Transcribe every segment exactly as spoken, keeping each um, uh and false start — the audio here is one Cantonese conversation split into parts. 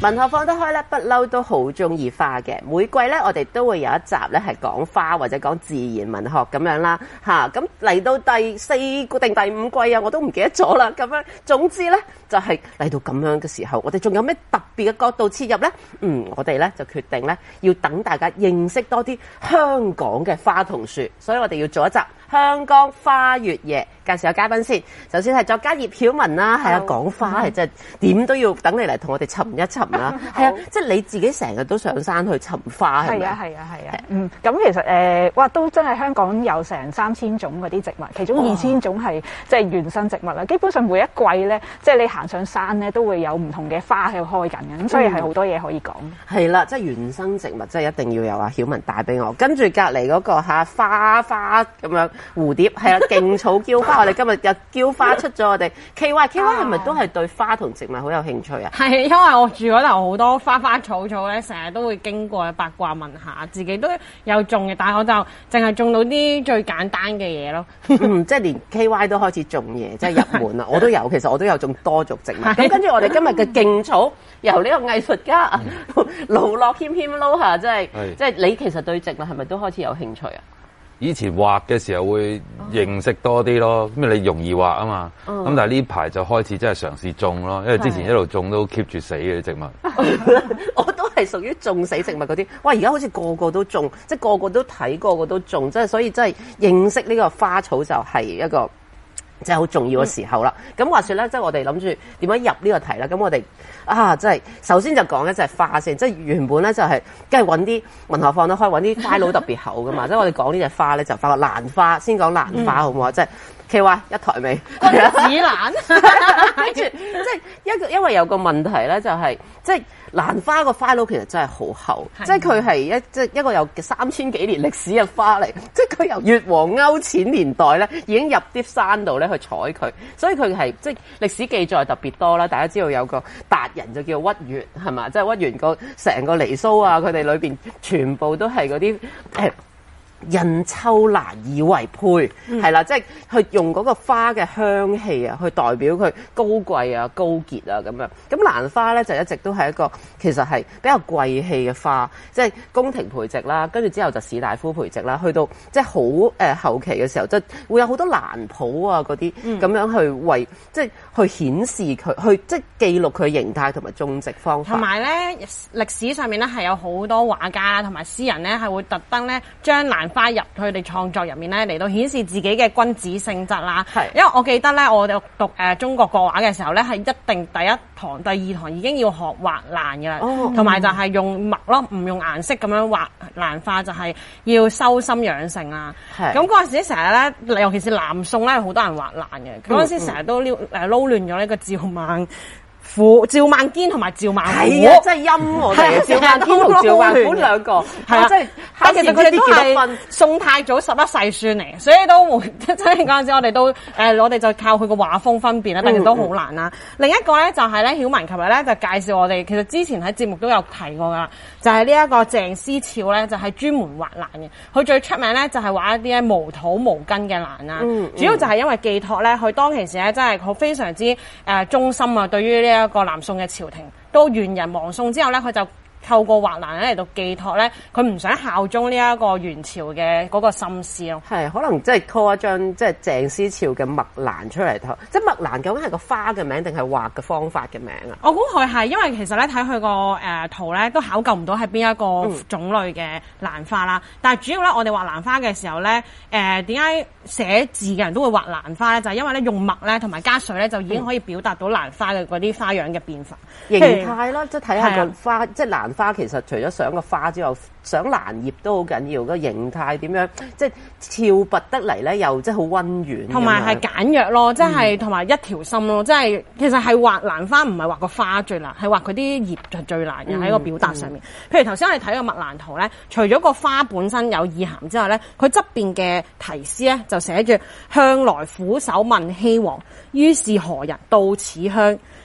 文學放得開咧，不嬲都好中意花嘅。每季咧，我哋都會有一集咧係講花或者講自然文學咁樣啦，吓咁嚟到第四個定第五季啊，我都唔記得咗啦。咁樣，總之咧就係、是、嚟到咁樣嘅時候，我哋仲有咩特別嘅角度切入咧？嗯，我哋咧就決定咧要等大家認識多啲香港嘅花同樹，所以我哋要做一集香港花月夜。介紹下嘉賓先，首先係作家葉曉雯啦，係啊，講花係真係點都要等你嚟同我哋尋一尋啦，係啊，即係你自己成日都上山去尋花係咪？ 係啊係啊係啊，嗯，咁其實誒、呃，哇，都真係香港有成三千種嗰啲植物，其中二千種係即係原生植物啦。基本上每一季咧，即係你行上山咧，都會有唔同嘅花喺度開緊嘅，咁所以係好多嘢可以講。 係、嗯、啦，即係原生植物，即係一定要有阿曉雯帶俾我。跟住隔離嗰個嚇花花咁樣蝴蝶，係啊，勁草嬌花。我哋今日又嬌花出咗我哋 K Y K Y 係咪都係對花同植物好有興趣啊？ 係，因為我住嗰度好多花花草草咧，成日都會經過八卦問下，自己都有種嘅，但係我就淨係種到啲最簡單嘅嘢咯。 嗯，即係連 K Y 都開始種嘢，即係入門啦。我都有，其實我都有種多肉植物。咁跟住我哋今日嘅勁草，由呢個藝術家盧樂謙謙撈下，即係即係你其實對植物係咪都開始有興趣啊？ 以前畫嘅時候會認識多啲咯，咁你容易畫啊嘛。咁、嗯、但係呢排就開始真係嘗試種咯，因為之前一路種都 keep 住死嘅啲植物。 我都係屬於種死植物嗰啲。哇！而家好似個個都種，即係個個都睇，個個都種，即係所以真係認識呢個花草就係一個即係好重要嘅時候啦。咁、嗯、話說咧，即係我哋諗住點樣入呢個題啦。咁我哋啊，即係首先就講咧，就係花先。即係原本咧就係，梗係揾啲文學放得開，揾啲 file 特別厚噶嘛。即係我哋講呢隻花咧，就發覺蘭花，先講蘭花好唔好啊？即係 K Y 一台尾， 紫蘭。 跟住即係一個，因為有個問題咧，就係即係蘭花個 file 其實真係好厚，即係佢係一即係一個有三千幾年歷史嘅花嚟，即係佢由越王勾踐年代咧已經入啲山度咧去採佢，所以佢係即係歷史記載特別多啦。大家知道有個達人就叫屈原係嘛，即係屈原個成個離騷啊，佢哋裏邊全部都係嗰啲誒印秋蘭以為佩，係、嗯、啦，即係去用嗰個花嘅香氣啊，去代表佢高貴啊、高潔啊咁樣。咁蘭花咧就一直都係一個其實係比較貴氣嘅花，即係宮廷培植啦，跟住之後就士大夫培植啦，去到即係好誒後期嘅時候，即係會有好多蘭譜啊嗰啲咁樣去為即係去顯示佢，去即係記錄佢形態同埋種植方法。 同埋咧歷史上面咧係有好多畫家同埋詩人咧係會特登咧將蘭花入佢哋創作入面咧，嚟到顯示自己嘅君子性質啦。係，因為我記得咧，我哋讀誒、呃、中國國畫嘅時候咧，係一定第一堂、第二堂已經要學畫蘭嘅啦，同、哦、埋就係用墨咯，唔用顏色咁樣畫蘭花，就係、是、要修心養性啊。係，咁嗰陣時成日咧，尤其是南宋咧，好多人畫蘭嘅。嗰、嗯、陣時成日都撩誒撈亂咗呢個趙孟虎、趙孟堅同埋趙孟頫，係啊，真係陰我哋趙孟堅同趙孟頫兩個，係啊，即係。但其實佢哋都係宋太祖十一世孫嚟，所以都冇即係嗰陣時我哋都誒、呃，我哋就靠佢個畫風分辨啦，但係都好難啦、嗯嗯。另一個咧就係咧，曉雯琴日咧就介紹我哋，其實之前喺節目都有提過噶啦，就係呢一個鄭思潮咧，就係、是、專門畫蘭嘅。佢最出名咧就係畫一啲咧無土無根嘅蘭啦、嗯嗯，主要就係因為寄託咧，佢當其時咧真係好非常之誒、呃、忠心啊，對於呢一個南宋嘅朝廷。到元人亡宋之後咧，佢就透過畫蘭咧嚟到寄託咧，佢唔想效忠呢一個元朝嘅嗰個心思咯。係，可能即係 call 一張即係鄭思潮嘅墨蘭出嚟，即係墨蘭究竟係個花嘅名定係畫嘅方法嘅名啊？我估佢係，因為其實咧睇佢個誒圖咧都考究唔到係邊一個種類嘅蘭花啦、嗯。但係主要咧，我哋畫蘭花嘅時候咧，誒點解寫字嘅人都會畫蘭花咧？就係、是、因為咧用墨咧同埋加水咧，就已經可以表達到蘭花嘅嗰啲花樣嘅變化、嗯、形態啦。即係睇下個花，即係蘭花其實除咗想個花之外，想蘭葉都好緊要。個形態點樣，即係俏拔得嚟咧，又即係好溫軟，同埋係簡約咯，即係同埋一條心咯。即係其實係畫蘭花唔係畫個花最難，係畫佢啲葉就最難嘅喺個表達上面。嗯嗯、譬如頭先我哋睇個墨蘭圖咧，除咗個花本身有意涵之外咧，佢側邊嘅題詩咧就寫住向來俯首問希王，於是何人到此鄉？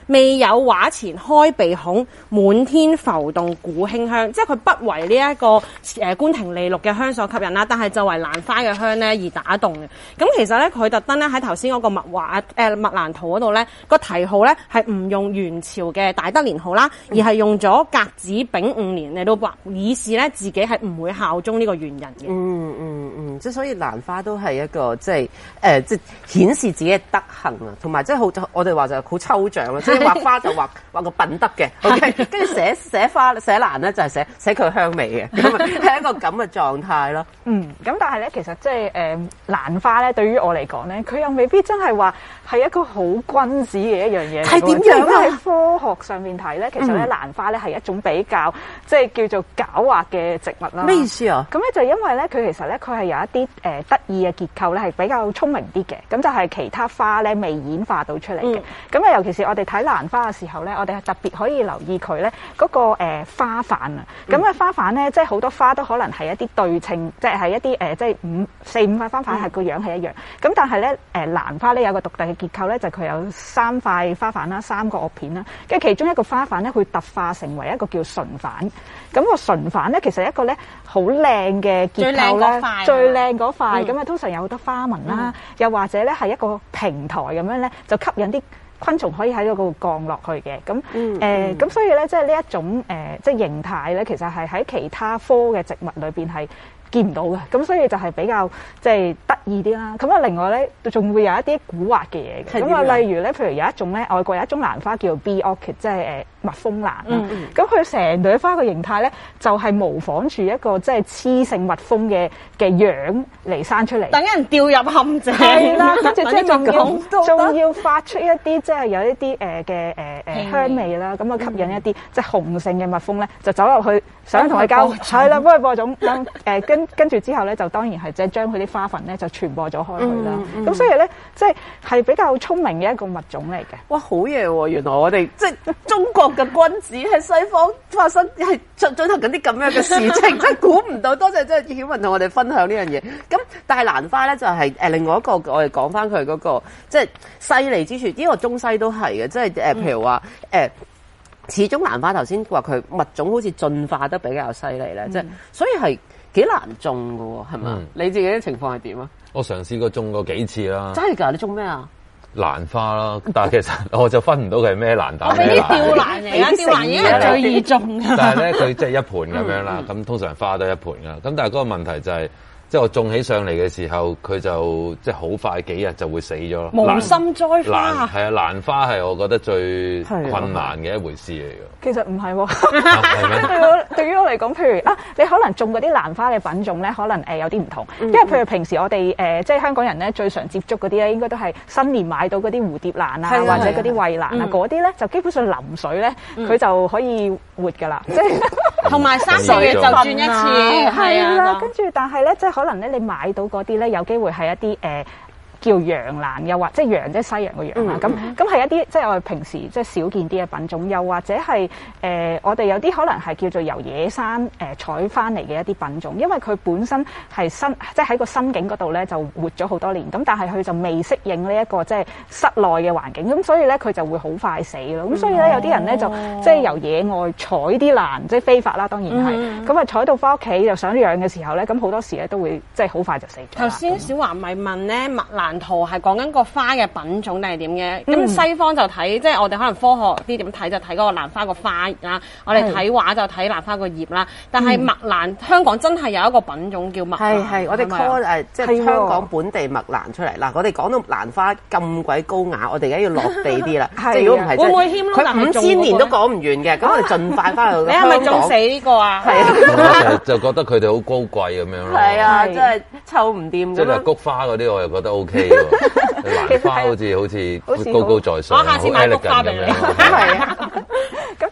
未有畫前開鼻孔，滿天浮動古馨香，即係佢不為呢一個誒宮廷利祿嘅香所吸引啦，但係就為蘭花嘅香咧而打動嘅。咁其實咧，佢特登咧喺頭先嗰個墨畫誒墨蘭圖嗰度咧，個題號咧係唔用元朝嘅大德年號啦，而係用咗甲子丙午年嚟到畫，以示咧自己係唔會效忠呢個元人嘅。 嗯嗯嗯，即係所以蘭花都係一個即係誒，即係顯示自己嘅德行啊，同埋即係好我哋話就好抽象啦，即係畫花就畫畫個品德嘅，OK，跟住寫寫花寫蘭咧就係寫寫佢香味嘅，咁啊係一個咁嘅狀態咯。 嗯，咁但係咧，其實即係誒蘭花咧，對於我嚟講咧，佢又未必真係話係一個好君子嘅一樣嘢。 係點樣啊？ 喺科學上面睇咧，其實咧蘭花咧係一種比較即係叫做狡猾嘅植物啦。 咩意思啊？ 咁咧就因為咧，佢其實咧佢係有一啲誒得意嘅結構咧，係比較聰明啲嘅。咁就係其他花咧未演化到出嚟嘅。咁啊、嗯，尤其是我哋睇蘭花嘅時候咧，我哋係特別可以留意佢咧嗰個誒花瓣啊。咁啊、嗯、花瓣咧，即係好多花都可能係一啲對稱，即係係一啲誒即係五四五塊花瓣係個樣係一樣。咁、嗯、但係咧誒蘭花咧有個獨特嘅結構咧，就係佢有三塊花瓣啦，三個萼片啦，跟住其中一個花瓣咧，佢特化成為一個叫唇瓣。咁、個唇瓣咧，其實一個咧好靚嘅結構咧，最靚嗰塊。咁啊，通常有好多花紋啦，嗯、又或者咧係一個平台咁樣咧，就吸引啲昆蟲可以喺嗰度降落去嘅。咁誒，咁、嗯呃、所以咧，即係呢一種誒、呃，即係形態咧，其實係喺其他科嘅植物裏邊係見唔到嘅，咁所以就係比較即係得意啲啦。咁啊，另外咧仲會有一啲古惑嘅嘢嘅。咁啊，例如咧，譬如有一種咧，外國有一種蘭花叫做 bee orchid，即係誒蜜蜂蘭啦。咁佢成朵花嘅形態咧，就係模仿住一個即係雌性蜜蜂嘅嘅樣嚟生出嚟。 等人掉入陷阱。 係啦，跟住即係仲要仲要發出一啲即係有一啲誒嘅誒誒香味啦，咁啊吸引一啲即係雄性嘅蜜蜂咧，就走入去想同佢交，係啦，幫佢播種，誒跟。跟住之後咧，就當然係即係將佢啲花粉咧就傳播咗開去啦。咁、嗯嗯、所以咧，即係係比較聰明嘅一個物種嚟嘅。 哇，好嘢喎！原來我哋即係中國嘅君子喺西方發生係進進行緊啲咁樣嘅事情，真係估唔到。多謝即係曉雯同我哋分享呢樣嘢。咁但係蘭花咧就係、是、誒另外一個，我哋講翻佢嗰個即係犀利之處。呢、這個中西都係嘅，即係誒譬如話誒。呃始終蘭花頭先話佢物種好似進化得比較犀利咧，即係、嗯、所以係幾難種㗎喎，係嘛？嗯、你自己嘅情況係點啊？ 我嘗試過種過幾次啦。 真係㗎？你種咩啊？ 蘭花啦，但係其實我就分唔到佢係咩蘭，但係咩蘭？吊蘭嚟啊！吊蘭已經係最易種㗎。 但係咧，佢即係一盤咁樣啦，咁、嗯、通常花都一盤㗎。咁但係嗰個問題就係、是。即係我種起上嚟嘅時候，佢就即係好快幾日就會死咗咯。 無心栽花係啊，蘭花係我覺得最困難嘅一回事嚟嘅。 其實唔係喎，對我對於我嚟講，譬如啊，你可能種嗰啲蘭花嘅品種咧，可能誒有啲唔同。因為譬如平時我哋誒即係香港人咧最常接觸嗰啲咧，應該都係新年買到嗰啲蝴蝶蘭啊，或者嗰啲蕙蘭啊，嗰啲咧就基本上淋水咧，佢就可以活㗎啦。即係同埋三個月就轉一次，係啊。 跟住但係咧，即係可能咧，你買到嗰啲咧，有機會係一啲誒。呃叫洋蘭，又或即係洋即係西洋個洋啦。咁咁係一啲即係我哋平時即係少見啲嘅品種，又或者係誒、呃、我哋有啲可能係叫做由野生誒、呃、採翻嚟嘅一啲品種，因為佢本身係新即係喺個心境嗰度咧就活咗好多年，咁但係佢就未適應呢一個即係室內嘅環境，咁所以咧佢就會好快死咯。咁所以咧有啲人咧就即係由野外採啲蘭，即係非法啦，當然係咁啊採到翻屋企就想養嘅時候咧，咁好多時咧都會即係好快就死。 頭先小華咪問咧麥蘭圖係講緊個花嘅品種定係點嘅？咁、嗯、西方就睇，即係我哋可能科學啲點睇就睇嗰個蘭花個花啦。我哋睇畫就睇蘭花個葉啦。但係麥蘭、嗯、香港真係有一個品種叫麥蘭。係係，我哋 call 誒即係香港本地麥蘭出嚟。嗱，我哋講到蘭花咁鬼高雅，我哋而家要落地啲啦。即係如果唔係，會唔會謙咯？佢五千年都講唔完嘅。咁我哋盡快翻去。你係咪種死呢個啊？係啊， 就覺得佢哋好高貴咁樣咯。 係啊，真係湊唔掂。 即係菊花嗰啲，我又覺得 O K 喎。蘭花好似好似高高在上， 我下次買菊花俾你。 係啊，咁但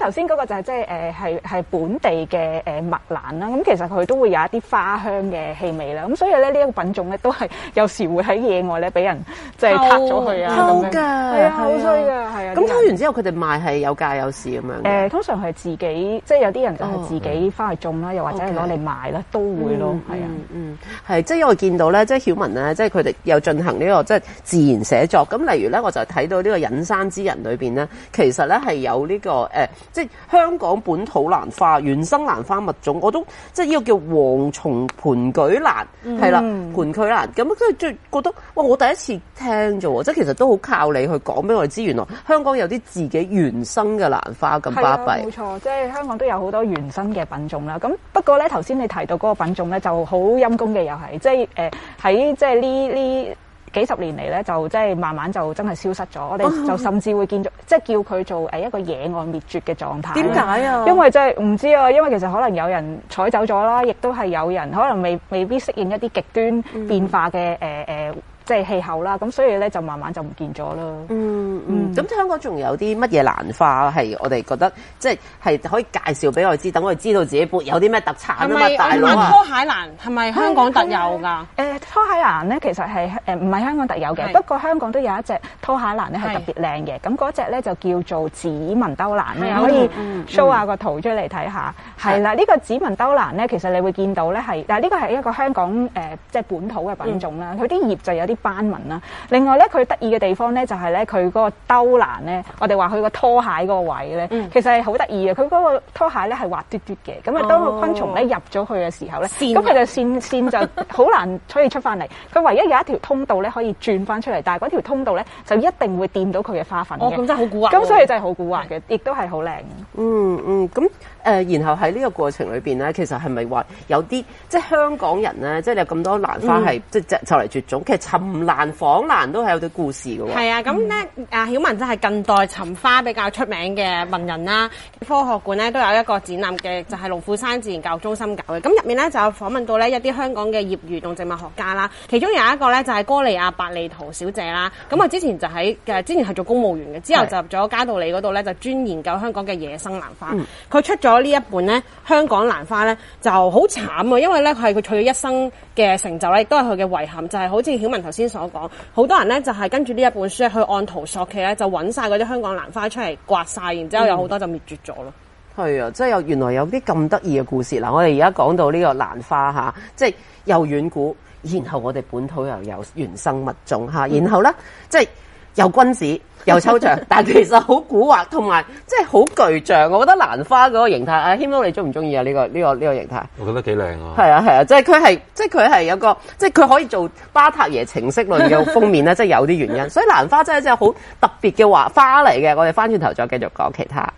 頭先嗰個就係即係誒係係本地嘅誒麥蘭啦。咁其實佢都會有一啲花香嘅氣味啦。咁所以咧呢一個品種咧都係有時會喺野外咧俾人即係撻咗佢啊咁樣。係啊，好衰㗎，係啊。 咁偷完之後佢哋賣係有價有市咁樣。誒， 通常係自己，即係有啲人就係自己翻去種啦，又或者係攞嚟賣啦，都會咯，係啊。 嗯，係即係因為見到咧，即係曉雯咧，即係佢哋又進行呢個即係自然寫作。咁例如咧，我就睇到呢個隱山之人裏邊咧，其實咧係有呢個誒，即係香港本土蘭花原生蘭花物種，我都即係呢個叫黃松盤舉蘭，係啦，盤舉蘭。咁即係覺得哇，我第一次聽啫喎，即係其實都好靠你去講俾我哋知，原來香港有啲自己原生嘅蘭花咁巴閉。 冇錯，即係香港都有好多原生嘅品種啦。咁不過咧，頭先你提到嗰個品種咧，就好陰公嘅，又係即係誒喺即係呢呢幾十年嚟咧，就即係慢慢就真係消失咗。我哋就甚至會見到，即係叫佢做誒一個野外滅絕嘅狀態。 點解啊？ 因為即係唔知啊，因為其實可能有人採走咗啦，亦都係有人可能未未必適應一啲極端變化嘅誒誒。嗯呃即係氣候啦，咁所以咧就慢慢就唔見咗啦。 嗯嗯，咁、嗯、香港仲有啲乜嘢蘭花係我哋覺得即係係可以介紹俾我哋知，等我哋知道自己有啲咩特產啊嘛，大佬啊！ 拖鞋蘭係咪香港特有㗎？誒、 呃、拖鞋蘭咧其實係誒唔係香港特有嘅，不過香港都有一隻拖鞋蘭咧係特別靚嘅。咁嗰隻咧就叫做紫文兜蘭咧，可以 show 下個圖出嚟睇下。係啦，呢、這個紫文兜蘭咧，其實你會見到咧係，但係呢個係一個香港誒、呃、即係本土嘅品種啦。佢、嗯、啲葉就有啲斑紋啦。另外咧，佢得意嘅地方咧就係咧，佢嗰個兜蘭咧，我哋話佢個拖鞋嗰個位咧，嗯、其實係好得意嘅。佢嗰個拖鞋咧係滑嘟嘟嘅，咁啊當個昆蟲咧入咗去嘅時候咧，咁佢就線線就好難可以出翻嚟。佢唯一有一條通道咧可以轉翻出嚟，但係嗰條通道咧就一定會掂到佢嘅花粉嘅。 哦，咁真係好古惑。 咁所以真係好古惑嘅，亦都係好靚。 嗯嗯，咁誒、呃，然後喺呢個過程裏邊咧，其實係咪話有啲即係香港人咧，即係有咁多蘭花係、嗯、即係就嚟絕種？其實尋蘭訪蘭都係有啲故事嘅喎。係啊，咁咧阿曉雯真係近代尋花比較出名嘅文人啦。科學館咧都有一個展覽嘅，就係龍虎山自然教育中心搞嘅。咁入面咧就有訪問到咧一啲香港嘅業餘動植物學家啦。其中有一個咧就係歌利亞百利圖小姐啦。咁啊之前就喺誒之前係做公務員嘅，之後就入咗嘉道理嗰度咧就專研究香港嘅野生蘭花。佢、嗯、出咗呢一本咧香港蘭花咧就好慘啊，因為咧佢係佢取咗一生嘅成就咧，亦都係佢嘅遺憾，就係、是、好似曉雯頭先所講，好多人咧就係、是、跟住呢一本書去按圖索驥咧，就揾晒嗰啲香港蘭花出嚟刮晒，然之後有好多就滅絕咗咯。係、嗯、啊，即係有原來有啲咁得意嘅故事嗱。我哋而家講到呢個蘭花嚇，即係又遠古，然後我哋本土又有原生物種嚇，然後咧、嗯、即係又君子。又抽象，但其實好古惑，同埋即係好具象。我覺得蘭花嗰個形態，阿謙哥你中唔中意啊？呢、呢個呢、呢個呢、呢個形態，我覺得幾靚啊！係啊係啊，即係佢係即係佢係有個，即係佢可以做巴塔耶情色論嘅封面咧，即係有啲原因。所以蘭花真係真係好特別嘅華花嚟嘅。我哋翻轉頭再繼續講其他。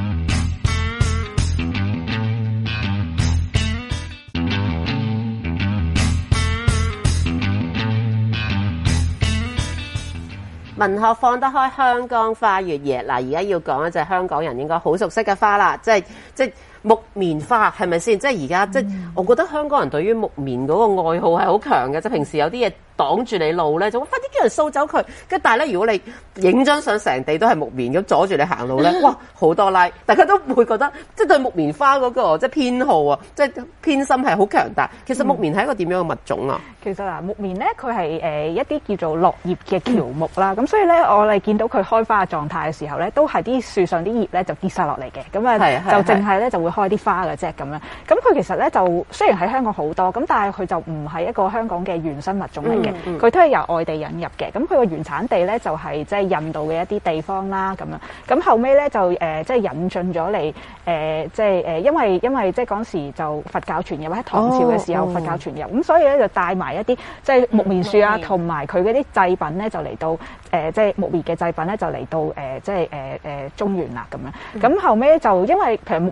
文學放得開，香港花月夜嗱，而家要講一隻香港人應該好熟悉嘅花啦，即係即係木棉花，係咪先？即係而家即係，我覺得香港人對於木棉嗰個愛好係好強嘅，即係平時有啲嘢擋住你路咧，就快啲叫人掃走佢。跟但係咧，如果你影張相成地都係木棉咁阻住你行路咧，哇，好多 like，大家都會覺得即係對木棉花嗰個即係偏好啊，即係偏心係好強大。其實木棉係一個點樣嘅物種啊？其實嗱，木棉咧佢係誒一啲叫做落葉嘅喬木啦，咁、嗯、所以咧我哋見到佢開花嘅狀態嘅時候咧，都係啲樹上啲葉咧就跌晒落嚟嘅，咁啊就淨係咧就會開啲花嘅啫咁樣。咁佢其實咧就雖然喺香港好多，咁但係佢就唔係一個香港嘅原生物種嚟嘅，佢、嗯嗯、都係由外地引入嘅。咁佢個原產地咧就係即係印度嘅一啲地方啦咁樣。咁後尾咧就誒即係引進咗嚟誒即係誒，因為因為即係嗰時就佛教傳入喺唐朝嘅時候、哦、佛教傳入，咁、嗯、所以咧就帶埋一啲即係木棉樹啊，同埋佢嗰啲製品咧就嚟到誒即係木棉嘅製品咧就嚟到誒即係誒誒中原啦咁樣。咁、嗯、後尾就因為譬如木棉樹咧，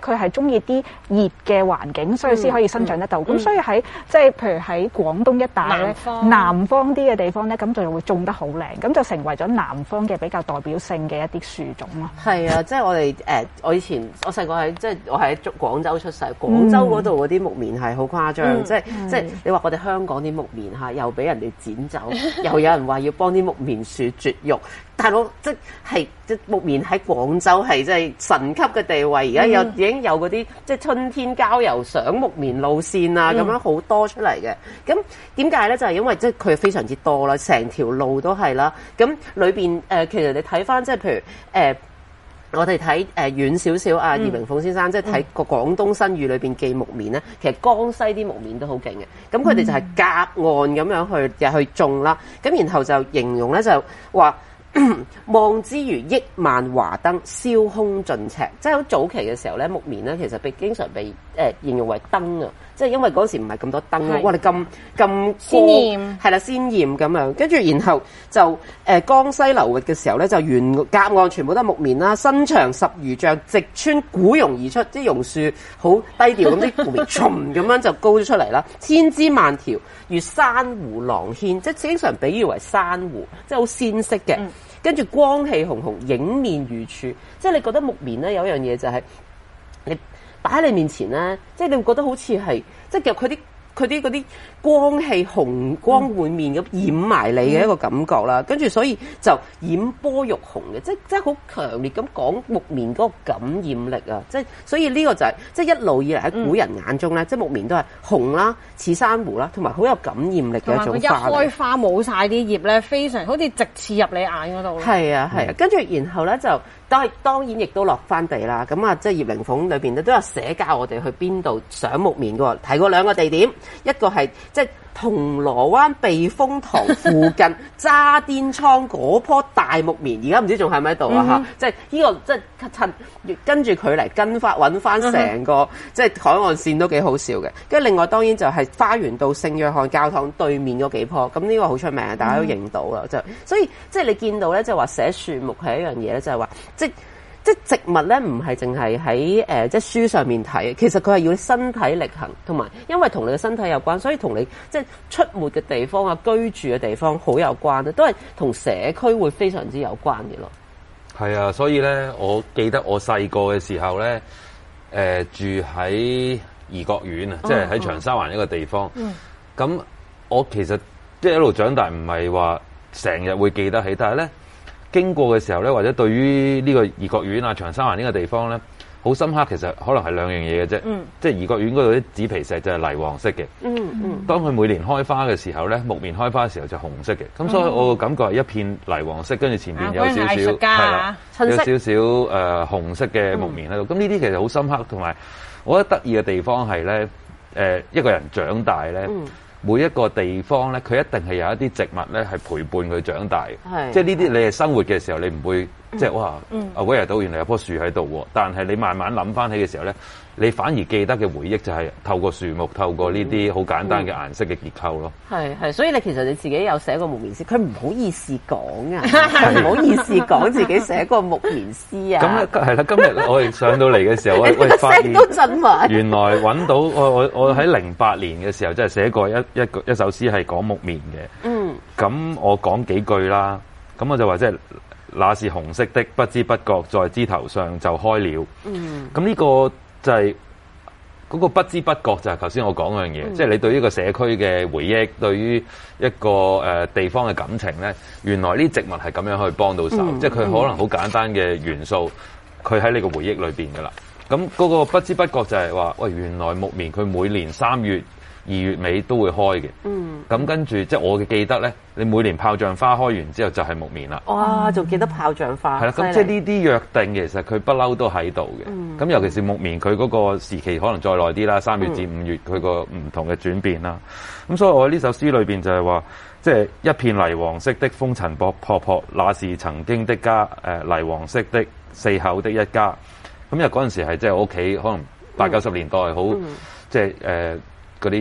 佢係中意啲熱嘅環境，所以先可以生長得到。咁、嗯、所以喺即係譬如喺廣東一帶咧，南方啲嘅地方咧，咁就會種得好靚，咁就成為咗南方嘅比較代表性嘅一啲樹種咯。 係啊，即係我哋誒、呃，我以前我細個喺即係我喺廣州出世，廣州嗰度嗰啲木棉係好誇張，嗯、即係、嗯、即係你話我哋香港啲木棉嚇又俾人哋剪走，又有人話要幫啲木棉樹絕育。大佬即係即木棉喺廣州係即係神級嘅地位，而家有、嗯、已經有嗰啲即係春天郊遊賞木棉路線啊，咁、嗯、樣好多出嚟嘅。咁點解咧？就係、是、因為即係佢非常之多啦，成條路都係啦。咁裏邊誒，其實你睇翻即係譬如誒。呃我哋睇誒遠少少啊，葉靈鳳先生、嗯、即係睇個廣東新語裏邊記木棉咧，其實江西啲木棉都好勁嘅。咁佢哋就係隔岸咁樣去入去種啦。咁然後就形容咧就話望之如億萬華燈，燒空盡尺。即係好早期嘅時候咧，木棉咧其實被經常被誒、呃、形容為燈啊。即係因為嗰時唔係咁多燈啊，哇！你咁咁鮮豔係啦，鮮豔咁樣，跟住然後就誒、呃、江西流域嘅時候咧，就沿隔岸全部都係木棉啦，身長十餘丈，直穿古榕而出，啲榕樹好低調咁，啲木棉唰咁樣就高咗出嚟啦，千枝萬條如珊瑚廊軒，即係經常比喻為珊瑚，即係好鮮色嘅，跟住光氣紅紅，影面如柱，即係你覺得木棉咧有一樣嘢就係、是、你。擺喺你面前咧，即係你會覺得好似係，即係其實佢啲佢啲嗰啲光氣紅光滿面咁掩埋你嘅一個感覺啦。跟住、嗯、所以就染波玉紅嘅，即係即係好強烈咁講木棉嗰個感染力啊！即係所以呢個就係、是、即係一路以嚟喺古人眼中咧，嗯、即係木棉都係紅啦、似珊瑚啦，同埋好有感染力嘅一種花。 一開花冇晒啲葉咧，非常好似直刺入你眼嗰度。 係啊係啊，跟住、嗯、然後咧就。當當然亦都落翻地啦，咁啊，即係葉靈鳳裏邊咧都有寫教我哋去邊度賞木棉嘅喎，提過兩個地點，一個係即係銅鑼灣避風塘附近渣甸倉嗰棵大木棉，而家唔知仲喺唔喺度啊嚇！即係呢個即係趁跟住佢嚟跟翻揾翻成個、嗯、即係海岸線都幾好笑嘅。跟住另外當然就係花園道聖約翰教堂對面嗰幾棵，咁呢個好出名，大家都認到啦。就、嗯、所以即係你見到咧，就話寫樹木係一樣嘢咧，就係話即即植物咧，唔係淨係喺誒即係書上面睇，其實佢係要你身體力行，同埋因為同你嘅身體有關，所以同你即係出沒嘅地方啊、居住嘅地方好有關啊，都係同社區會非常之有關嘅咯。 係啊，所以咧，我記得我細個嘅時候咧，誒、呃、住喺怡國苑啊，即係喺長沙灣一個地方。咁、嗯、我其實即係一路長大，唔係話成日會記得起，但係咧。經過嘅時候咧，或者對於呢個怡國苑啊、長沙灣呢個地方咧，好深刻。其實可能係兩樣嘢嘅啫。嗯。即係怡國苑嗰度啲紙皮石就係泥黃色嘅。嗯嗯。當佢每年開花嘅時候咧，木棉開花嘅時候就紅色嘅。咁所以我個感覺係一片泥黃色，跟住前邊有少少係啦，有少少誒、呃、紅色嘅木棉喺度。咁呢啲其實好深刻，同埋我覺得得意嘅地方係咧，誒、呃、一個人長大咧。嗯每一個地方咧，佢一定係有一啲植物咧，係陪伴佢長大嘅。即係呢啲你係生活嘅時候，你唔會、嗯、即係哇，啊嗰日到原來有棵樹喺度喎。但係你慢慢諗翻起嘅時候咧，你反而記得嘅回憶就係透過樹木，透過呢啲好簡單嘅顏色嘅結構咯。 係係，所以你其實你自己有寫過木棉詩，佢唔好意思講啊，唔好意思講自己寫過木棉詩啊。咁係啦，今日我哋上到嚟嘅時候，我我發現原來揾到我我我喺零八年嘅時候，即係寫過一一個一首詩係講木棉嘅。嗯。咁我講幾句啦，咁我就話即係那是紅色的，不知不覺在枝頭上就開了。嗯。咁呢個就係、是、嗰個不知不覺就係頭先我講嗰樣嘢，即、嗯、係、就是、你對於一個社區嘅回憶，對於一個誒、呃、地方嘅感情咧，原來呢植物係咁樣可以幫到手，嗯、即係佢可能好簡單嘅元素，佢喺你個回憶裏邊噶啦。咁嗰個不知不覺就係話，喂，原來木棉佢每年三月、二月尾都會開嘅。嗯。咁跟住即係我嘅記得咧，你每年炮仗花開完之後就係木棉啦。 哇！仲記得炮仗花。係啦，咁即係呢啲約定其實佢不嬲都喺度嘅。咁、嗯、尤其是木棉，佢嗰個時期可能再耐啲啦，三月至五月佢個唔同嘅轉變啦。咁、嗯、所以我喺呢首詩裏邊就係話，即係一片泥黃色的風塵僕僕僕，那是曾經的家。誒、呃，泥黃色的四口的一家。咁因為嗰陣時係即係我屋企可能八九十年代好，即係誒嗰啲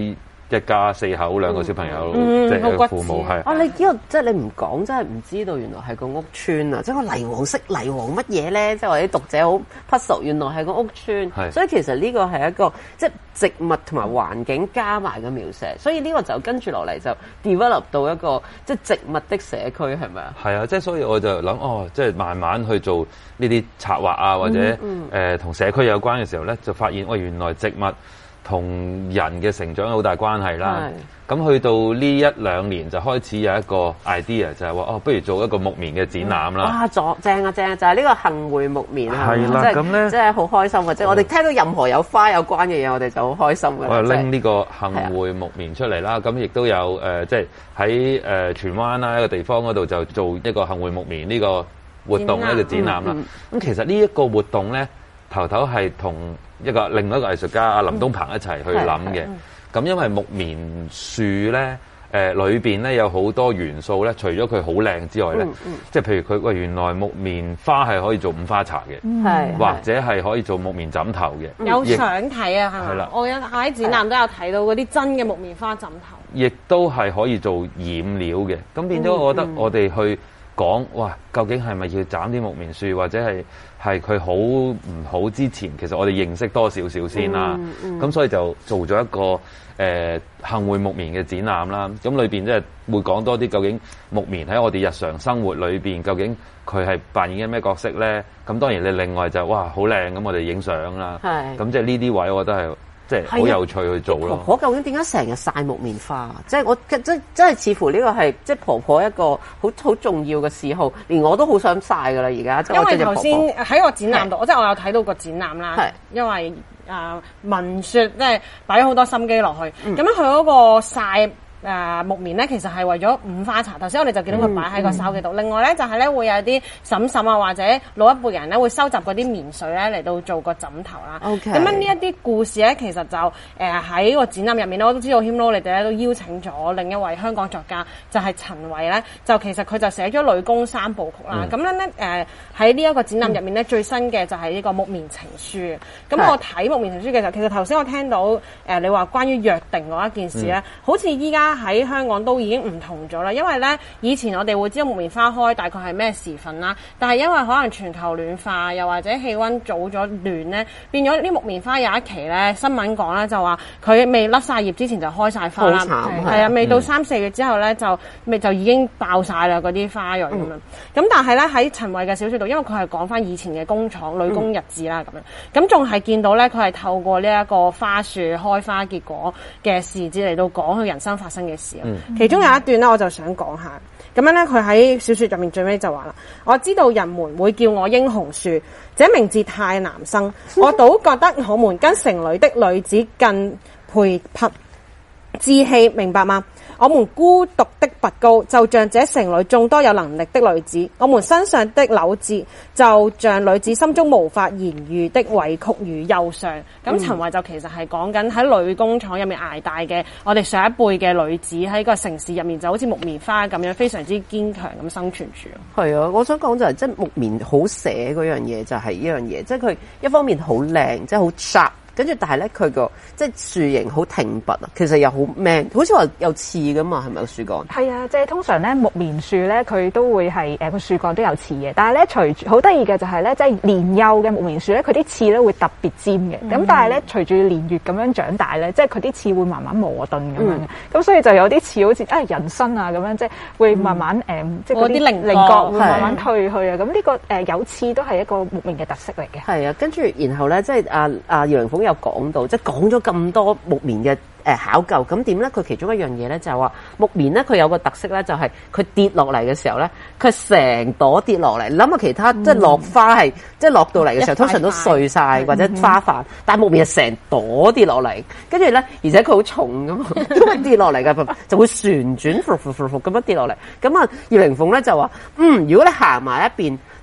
一家四口兩個小朋友， 嗯即係好骨父母係。 啊！你呢個即係你唔講，真係唔知道原來係個屋村啊！即係個泥王式泥王乜嘢咧？即係我哋啲讀者好 puzzle，原來係個屋村。 係所以其實呢個係一個即係植物同埋環境加埋嘅描寫，所以呢個就跟住落嚟就 develop 到一個即係植物的社區係咪啊？ 係啊，即係所以我就諗哦，即係慢慢去做呢啲策劃啊，或者誒同、 嗯呃、社區有關嘅時候咧，就發現喂、呃、原來植物同人嘅成長有好大關係啦。咁去到呢一兩年就開始有一個 idea， 就係話哦，不如做一個木棉嘅展覽啦。 啊，正正啊正啊，就係、是、呢個幸會木棉啊， 係啦，咁咧即係好開心嘅，即係我哋聽到任何有花有關嘅嘢，我哋就好開心嘅。 我拎呢個幸會木棉出嚟啦，咁亦都有誒，即係喺誒荃灣啦一個地方嗰度就做一個幸會木棉呢個活動咧嘅展覽啦。咁、嗯嗯、其實呢一個活動咧，頭頭係同一個另外一個藝術家阿林東鵬一齊去諗嘅。咁因為木棉樹咧，誒裏邊咧有好多元素咧，除咗佢好靚之外咧，嗯嗯、即係譬如佢喂原來木棉花係可以做五花茶嘅， 嗯、 或者係可以做木棉枕頭嘅。 嗯、有相睇啊，係咪？ 係啦， 我有喺展覽都有睇到嗰啲真嘅木棉花枕頭。 亦都係可以做染料嘅，咁變咗我覺得我哋去講，哇，究竟係咪要斬啲木棉樹，或者係係佢好唔好之前，其實我哋認識多少少先啦。咁、嗯嗯、所以就做咗一個誒、呃、幸會木棉嘅展覽啦。咁裏邊即係會講多啲究竟木棉喺我哋日常生活裏邊，究竟佢係扮演緊咩角色咧？咁當然你另外就哇好靚咁，我哋影相啦。係。咁即係呢啲位，我覺得係。即係好有趣去做咯。 婆婆究竟點解成日曬木棉花？即係我即係即係似乎呢個係即係婆婆一個好好重要嘅嗜好，連我都好想曬㗎啦而家。 因為頭先喺個展覽度，即係我有睇到個展覽啦。係因為啊文説即係擺咗好多心機落去，咁樣佢嗰個曬。誒、呃、木棉咧，其實係為咗五花茶。頭先我哋就見到佢擺喺個筲箕度。嗯嗯、另外咧，就係、是、咧會有啲嬸嬸啊，或者老一輩人咧會收集嗰啲棉絮咧嚟到做個枕頭啦。OK。咁樣呢一啲故事咧，其實就誒喺、呃、個展覽入面咧，我都知道謙撈你哋咧都邀請咗另一位香港作家，就係、是、陳慧咧。就其實佢就寫咗《女工三部曲》啦。咁樣咧誒喺呢一個展覽入面咧，嗯、最新嘅就係呢個木棉情書。咁我睇木棉情書嘅時候，其實頭先我聽到誒、呃、你話關於約定嗰一件事咧，嗯、好似依家。喺香港都已經唔同咗啦，因為咧以前我哋會知道木棉花開大概係咩時分啦，但係因為可能全球暖化，又或者氣溫早咗暖咧，變咗啲木棉花有一期咧新聞講咧就話佢未甩晒葉之前就開晒花啦，係啊，未到三四月之後咧就未就已經爆晒啦嗰啲花蕊咁樣。咁、嗯、但係咧喺陳慧嘅小說度，因為佢係講翻以前嘅工廠女工日誌啦咁樣，咁仲係見到咧佢係透過呢一個花樹開花結果嘅事蹟嚟到講佢人生發生嘅事。嗯、其中有一段咧，我就想講下。咁樣咧，佢喺小說入面最尾就話啦：我知道人們會叫我英雄樹，這名字太男生，我倒覺得我們跟城裏的女子更配匹志氣，明白嗎？我們孤獨的拔高，就像這城裏眾多有能力的女子；我們身上的扭折，就像女子心中無法言喻的委屈與憂傷。咁、嗯、陳慧就其實係講緊喺女工廠入面捱大嘅我哋上一輩嘅女子喺個城市入面，就好似木棉花咁樣非常之堅強咁生存住。係啊，我想講就係即係木棉好寫嗰樣嘢，就係呢樣嘢，即係佢一方面好靚，即係好 sharp。跟住，但係咧，佢個即係樹形好挺拔啊，其實又好 man，好似話有刺噶嘛，係咪個樹幹？係啊，即係通常咧木棉樹咧，佢都會係誒個樹幹都有刺嘅。但係咧，隨住好得意嘅就係咧，即係年幼嘅木棉樹咧，佢啲刺咧會特別尖嘅。咁、嗯、但係咧，隨住年月咁樣長大咧，即係佢啲刺會慢慢磨鈍咁樣嘅。咁、嗯、所以就有啲刺好似啊人參啊咁樣，即係會慢慢誒、嗯，即係嗰啲棱角會慢慢退去啊。咁呢、這個誒、呃、有刺都係一個木棉嘅特色嚟嘅。係啊，跟住然後咧，即係阿阿葉靈鳳有講到，即係講咗咁多木棉嘅誒考究，咁點咧？佢其中一樣嘢咧就係話木棉咧，佢有個特色咧，就係佢跌落嚟嘅時候咧，佢成朵跌落嚟。你諗下其他、嗯、即係落花係即係落到嚟嘅時候，塊塊通常都碎晒或者花瓣，嗯、但係木棉係成朵跌落嚟，跟住咧，而且佢好重咁，因為跌落嚟嘅就會旋轉，咁樣跌落嚟。咁啊，葉靈鳳咧就話：嗯，如果你行埋一邊。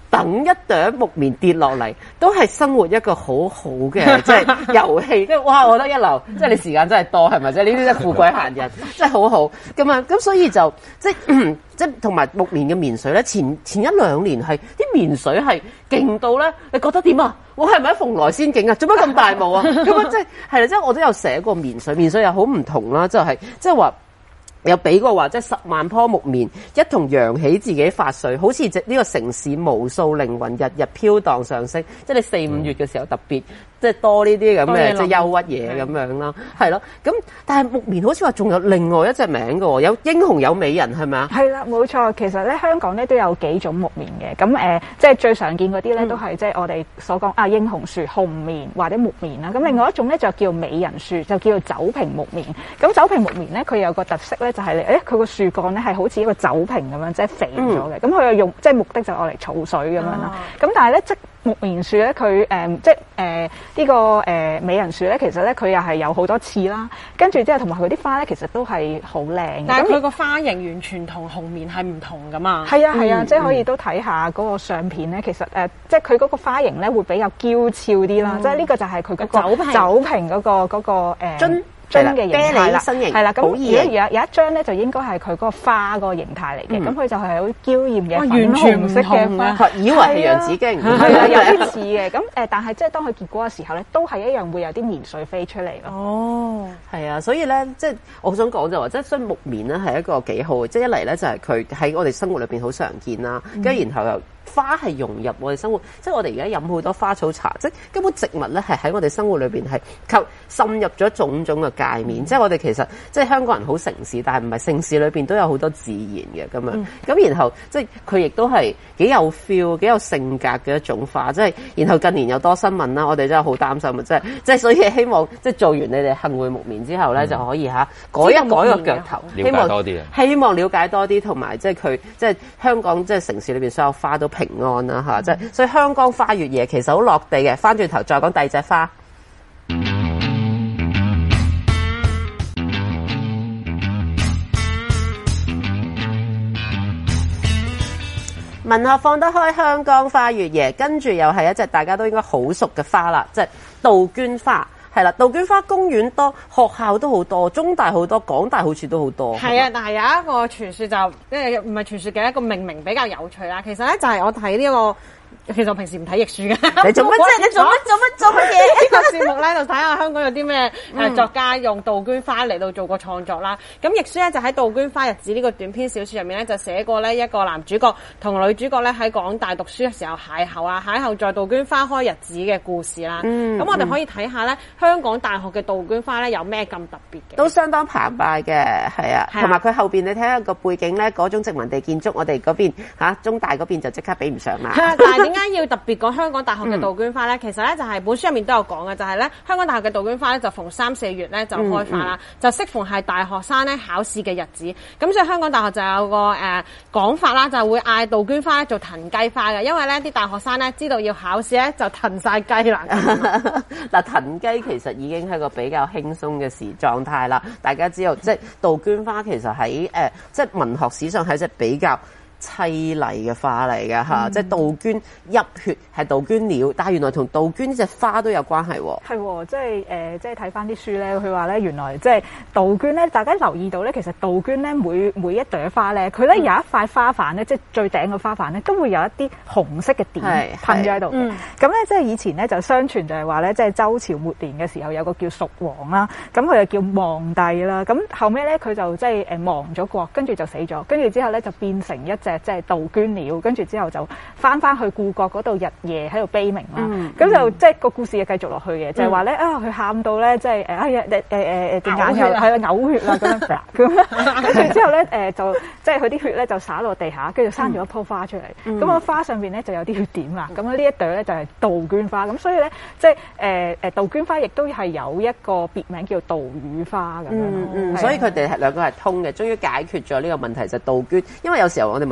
等一朵木棉跌落嚟，都係生活一個好好嘅即係遊戲。即係哇，我覺得一流，即係你時間真係多係咪？即係呢啲真係富貴閒人，真係好好咁啊！咁所以就即係即係同埋木棉嘅棉水咧，前前一兩年係啲棉水係勁到咧，你覺得點啊？我係咪喺蓬萊仙境啊？做乜咁大霧啊？咁啊，即係係啦，即係我都有寫過棉水，棉水又好唔同啦，就係即係話。有俾過話，即係十萬棵木棉一同揚起自己發水，好似呢個城市無數靈魂日日飄蕩上升。即係你四五月嘅時候特別，即係多呢啲咁嘅即係憂鬱嘢咁樣啦，係咯。咁但係木棉好似話仲有另外一隻名㗎喎，有英雄有美人係咪啊？ 係啦，冇錯。其實咧香港咧都有幾種木棉嘅，咁誒、呃、即係最常見嗰啲咧都係即係我哋所講啊英雄樹、紅棉或者木棉啦。咁另外一種咧就叫美人樹，就叫做酒瓶木棉。咁酒瓶木棉咧佢有個特色咧就係、是、誒佢個樹幹咧係好似一個酒瓶咁樣，即係肥咗嘅。咁佢又用即係目的就愛嚟儲水咁樣啦。咁、哦、但係咧即木棉樹咧，佢誒、呃、即係誒呢個誒、呃、美人樹咧，其實咧佢又係有好多刺啦，跟住之後同埋佢啲花咧，其實都係好靚。 但係佢個花型完全同紅棉係唔同噶嘛？ 係啊係啊， 嗯、 即係可以都睇下嗰個相片咧。其實誒、呃，即係佢嗰個花型咧會比較嬌俏啲啦。嗯、即係呢個就係佢嗰個酒瓶酒瓶嗰、嗰個嗰、嗰個誒。呃樽樽嘅形態啦， 身形係啦，咁好而家有有一張咧，就應該係佢嗰個花嗰個形態嚟嘅，咁佢、嗯、就係好嬌豔嘅粉紅色嘅花， 以為係洋紫荊， 係啊，有啲似嘅。咁誒，但係即係當佢結果嘅時候咧，都係一樣會有啲棉水飛出嚟咯。 哦， 係啊，所以咧，即係我想講就話，即係所以木棉咧係一個幾好嘅，即係一嚟咧就係佢喺我哋生活裏邊好常見啦，跟住、嗯、然後又。花係融入我哋生活，即係我哋而家飲好多花草茶，即係根本植物咧係喺我哋生活裏邊係構滲入咗種種嘅界面。嗯、即係我哋其實即係香港人好城市，但係唔係城市裏邊都有好多自然嘅咁樣。咁、嗯、然後即係佢亦都係幾有 feel、幾有性格嘅一種花。即係然後近年又多新聞啦，我哋真係好擔心啊！即係即係所以希望即係做完你哋幸會木棉之後咧，嗯、就可以嚇改一改個腳頭，希望多啲希望了解多啲，同埋即係佢即係香港即係城市裏邊所有花都平安啦嚇，即係、嗯、所以香江花月夜其實好落地嘅。翻轉頭再講第二隻花，文學放得開香江花月夜，跟住又係一隻大家都應該好熟嘅花啦，即係杜鵑花。係啦，杜鵑花公園多，學校都好多，中大好多，港大好似都好多。 係啊，但係有一個傳說就即係唔係傳說嘅一個命名比較有趣啦。其實咧就係我睇呢個。其實我平時唔睇譯書嘅， 你做乜啫？你做乜做乜做乜嘢？ 呢個節目咧就睇下香港有啲咩誒作家用杜鵑花嚟到做過創作啦。咁譯書咧就喺《杜鵑花日子》呢個短篇小説入面咧就寫過呢一個男主角同女主角咧喺港大讀書嘅時候邂逅啊，邂逅在杜鵑花開日子嘅故事啦。咁、嗯、我哋可以睇下咧香港大學嘅杜鵑花咧有咩咁特別嘅？ 都相當澎湃嘅，係啊，同埋佢後邊你睇下個背景咧，嗰種殖民地建築，我哋嗰邊嚇中大嗰邊就即刻比唔上啦。 但係點解要特別講香港大學嘅杜鵑花咧？嗯、其實咧就係本書入面都有講嘅，就係咧香港大學嘅杜鵑花咧就逢三四月咧就開花啦，嗯嗯、就適逢係大學生咧考試嘅日子。咁所以香港大學就有個誒講、呃、法啦，就會嗌杜鵑花做騰雞花嘅，因為咧啲大學生咧知道要考試咧就騰晒雞啦。 嗱，騰雞其實已經係個比較輕鬆嘅時狀態啦。大家知道，即係杜鵑花其實喺誒、呃、即係文學史上係隻比較淒厲嘅花嚟嘅嚇，嗯、即係杜鵑泣血係杜鵑鳥，但係原來同杜鵑呢隻花都有關係喎。 係喎，即係誒、呃，即係睇翻啲書咧，佢話咧原來即係杜鵑咧，大家留意到咧，其實杜鵑咧每每一朵花咧，佢咧有一塊花瓣咧，即係最頂嘅花瓣咧，都會有一啲紅色嘅點噴咗喺度。咁咧、嗯、即係以前咧就相傳就係話咧，即係周朝末年嘅時候有個叫蜀王啦，咁佢就叫望帝啦。咁後尾咧佢就即係誒亡咗國，跟住就死咗，跟住之後咧就變成一隻即係杜鵑鳥，跟住之後就翻翻去故國嗰度日夜喺度悲鳴啦。咁、嗯、就即係個故事就繼續落去嘅，嗯、就係話咧啊，佢喊到咧即係誒哎呀誒誒誒誒隻眼又係啊嘔血啦咁樣，咁跟住之後咧誒就即係佢啲血咧就灑落地下，跟住生咗一樖花出嚟。咁、嗯、個花上邊咧就有啲血點啦。咁呢、嗯、一朵咧就係杜鵑花。咁所以咧即係誒誒杜鵑花亦都係有一個別名叫杜羽花咁樣。 嗯嗯，所以佢哋係兩個係通嘅，終於解決咗呢個問題就係杜鵑。因為有時候我哋文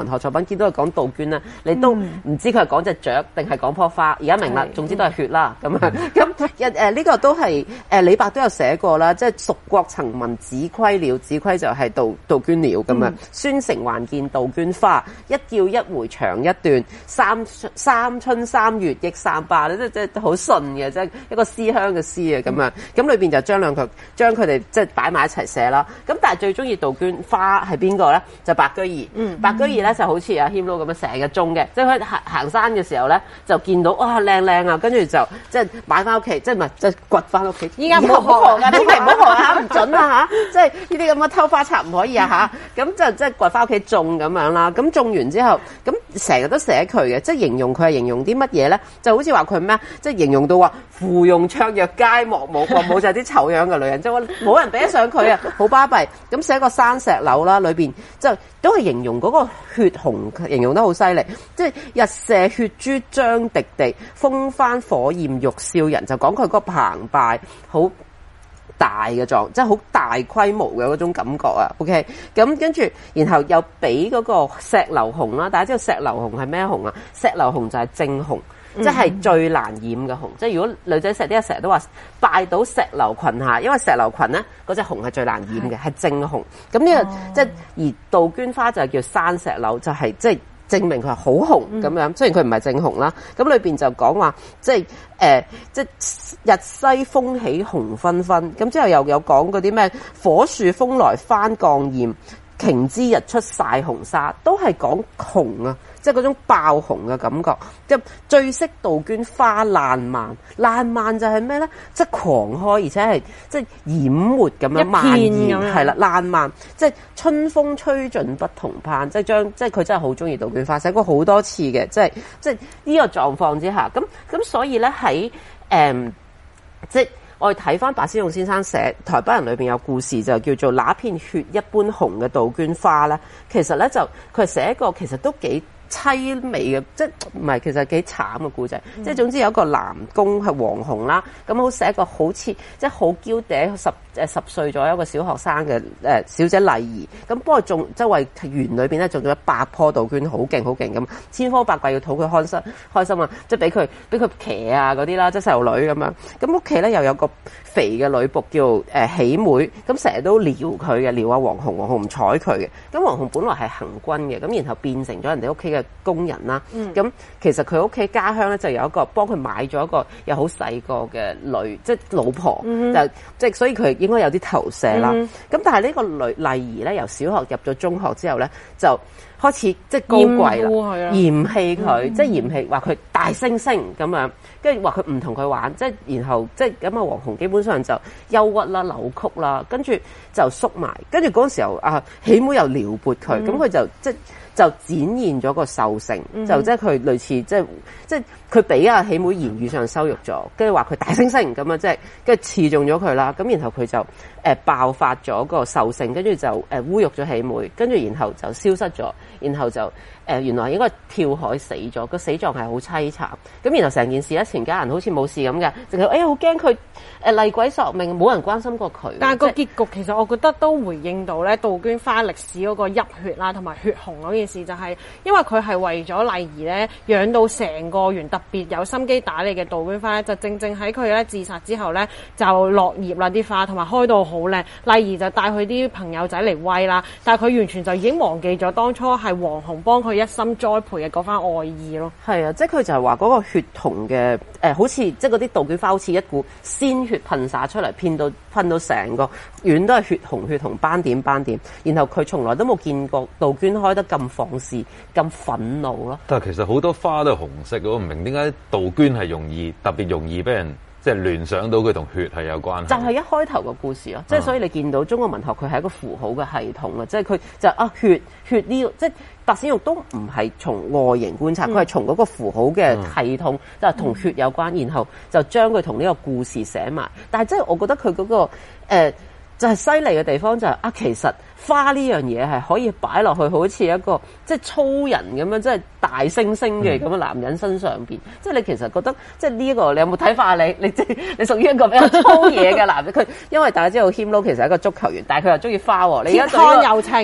文學作品見到佢講杜鵑咧，你都唔知佢係講隻雀定係講棵花。而家明啦，總之都係血啦咁樣。咁誒呢個都係誒李白都有寫過啦，即係蜀國曾聞子規鳥，子規就係杜杜鵑鳥咁樣。宣城還見杜鵑花，一叫一回長一段，三三春三月憶三巴。即係即係好順嘅，即係一個思鄉嘅詩啊咁樣。咁裏邊就將兩佢將佢哋即係擺埋一齊寫啦。咁但係最中意杜鵑花係邊個咧？就白居易。嗯、白居易咧就好似阿謙佬咁樣成日種嘅，即係佢行行山嘅時候咧就見到哇靚靚啊，跟住就即係買翻屋企，即係唔係即係掘翻屋企。依家唔好學㗎，千祈唔好學嚇，唔準啊嚇！即係呢啲咁嘅偷花插唔可以啊嚇！咁就即係掘翻屋企種咁樣啦。咁種完之後，咁成日都寫佢嘅，即係形容佢係形容啲乜嘢咧？就好似話佢咩？即係形容到話芙蓉綽約街莫舞，莫舞就係啲醜樣嘅女人，即係話冇人比得上佢啊，好巴閉。咁寫個山石樓啦，裏邊即係都係形容嗰個血紅，形容得好犀利。即係日射血珠將滴滴，風翻火焰欲燒人，就講佢嗰個澎湃好大嘅狀，即係好大規模嘅嗰種感覺啊。OK， 咁跟住，然後又俾嗰個石榴紅啦。大家知道石榴紅係咩紅啊？石榴紅就係正紅。即係最難染嘅紅，即係如果女仔成啲成日都話拜倒石榴裙下，因為石榴裙咧嗰隻紅係最難染嘅，係正紅。咁呢、這個、哦、即係而杜鵑花就係叫山石榴，就係、是、即係證明佢係好紅咁樣。嗯、雖然佢唔係正紅啦，咁裏邊就講話即係誒、呃、即係日西風起紅紛紛，咁之後又有講嗰啲咩火樹風來翻降焰，瓊枝日出曬紅紗，都係講紅啊。即係嗰種爆紅嘅感覺，即係最識杜鵑花爛漫，爛漫就係咩咧？即係狂開，而且係即係淹沒咁樣蔓延，係啦，爛漫，即係春風吹盡不同攀，即係將即係佢真係好中意杜鵑花，寫過好多次嘅，即係即係呢個狀況之下，咁咁所以咧喺誒即係我哋睇翻白先勇先生寫《台北人》裏邊有故事，就叫做那片血一般紅嘅杜鵑花咧，其實咧就佢係寫一個其實都幾凄美嘅，即係唔係其實幾慘嘅故仔。嗯、即係總之有一個南宮係黃紅啦，咁好寫一個好似即係好嬌嗲十誒十歲左右一個小學生嘅誒、呃、小姐麗儀，咁不過種周圍園裏邊咧種咗一百棵杜鵑，好勁好勁咁，千方百計要討佢開心開心啊！即係俾佢俾佢騎啊嗰啲啦，即係細路女咁樣。咁屋企咧又有個肥嘅女僕叫誒、呃、喜妹，咁成日都撩佢嘅，撩阿黃紅，黃紅唔睬佢嘅。咁黃紅本來係行軍嘅，咁然後變成咗人哋屋企嘅工人啦。咁、嗯、其實佢屋企家鄉咧就有一個幫佢買咗一個又好細個嘅女，即係老婆，嗯、就即係所以佢應該有啲投射啦。咁、嗯、但係呢個女麗儀咧，由小學入咗中學之後咧，就開始即係高貴啦，嫌棄佢，嗯、即係嫌棄話佢大猩猩咁樣，跟住話佢唔同佢玩，即係然後即係咁啊，黃紅基本上就憂鬱啦、扭曲啦，跟住就縮埋，跟住嗰陣時候啊，喜妹又撩撥佢，咁佢、嗯、就即係。就展現咗個獸性，嗯、就即係佢類似即係即係佢俾阿喜妹言語上羞辱咗，跟住話佢大猩猩咁啊，即係跟住刺中咗佢啦。咁然後佢就誒、呃、爆發咗個獸性，跟住就誒、呃、侮辱咗喜妹，跟住然後就消失咗，然後就誒、呃、原來應該跳海死咗，個死狀係好凄慘。咁然後成件事咧，全家人好似冇事咁嘅，淨係哎呀好驚佢誒厲鬼索命，冇人關心過佢。 但係個結局其實我覺得都回應到咧杜鵑花歷史嗰個泣血啦，同埋血紅嗰件事就係因為佢係為咗麗儀咧養到成個園特別有心機打理嘅杜鵑花咧，就正正喺佢咧自殺之後咧就落葉啦啲花，同埋開到好靚。麗儀就帶佢啲朋友仔嚟威啦，但係佢完全就已經忘記咗當初係黃紅幫佢一心栽培嘅嗰番愛意咯。 係啊，即係佢就係話嗰個血紅嘅誒、呃，好似即係嗰啲杜鵑花好似一股鮮血噴灑出嚟，噴到噴到成個園都係血紅血紅斑點斑點。然後佢從來都冇見過杜鵑開得咁放肆、咁憤怒咯。 但係其實好多花都係紅色嘅，我唔明點解杜鵑係容易特別容易俾人即係聯想到佢同血係有關係。 就係一開頭個故事咯，即係、嗯、所以你見到中國文學佢係一個符號嘅系統啊，即係佢就啊血血呢、這個，即係白先勇都唔係從外形觀察，佢係、嗯、從嗰個符號嘅系統，就係同血有關，然後就將佢同呢個故事寫埋。但係即係我覺得佢嗰、那個誒。呃就係犀利嘅地方就係、是、啊，其實花呢樣嘢係可以擺落去，好似一個即係粗人咁樣，即係大猩猩嘅咁嘅男人身上邊。嗯、即係你其實覺得即係呢一個，你有冇睇法？你你即係你屬於一個比較粗嘢嘅男人。佢因為大家知道謙撈其實係一個足球員，但係佢又中意花喎。你而家對呢個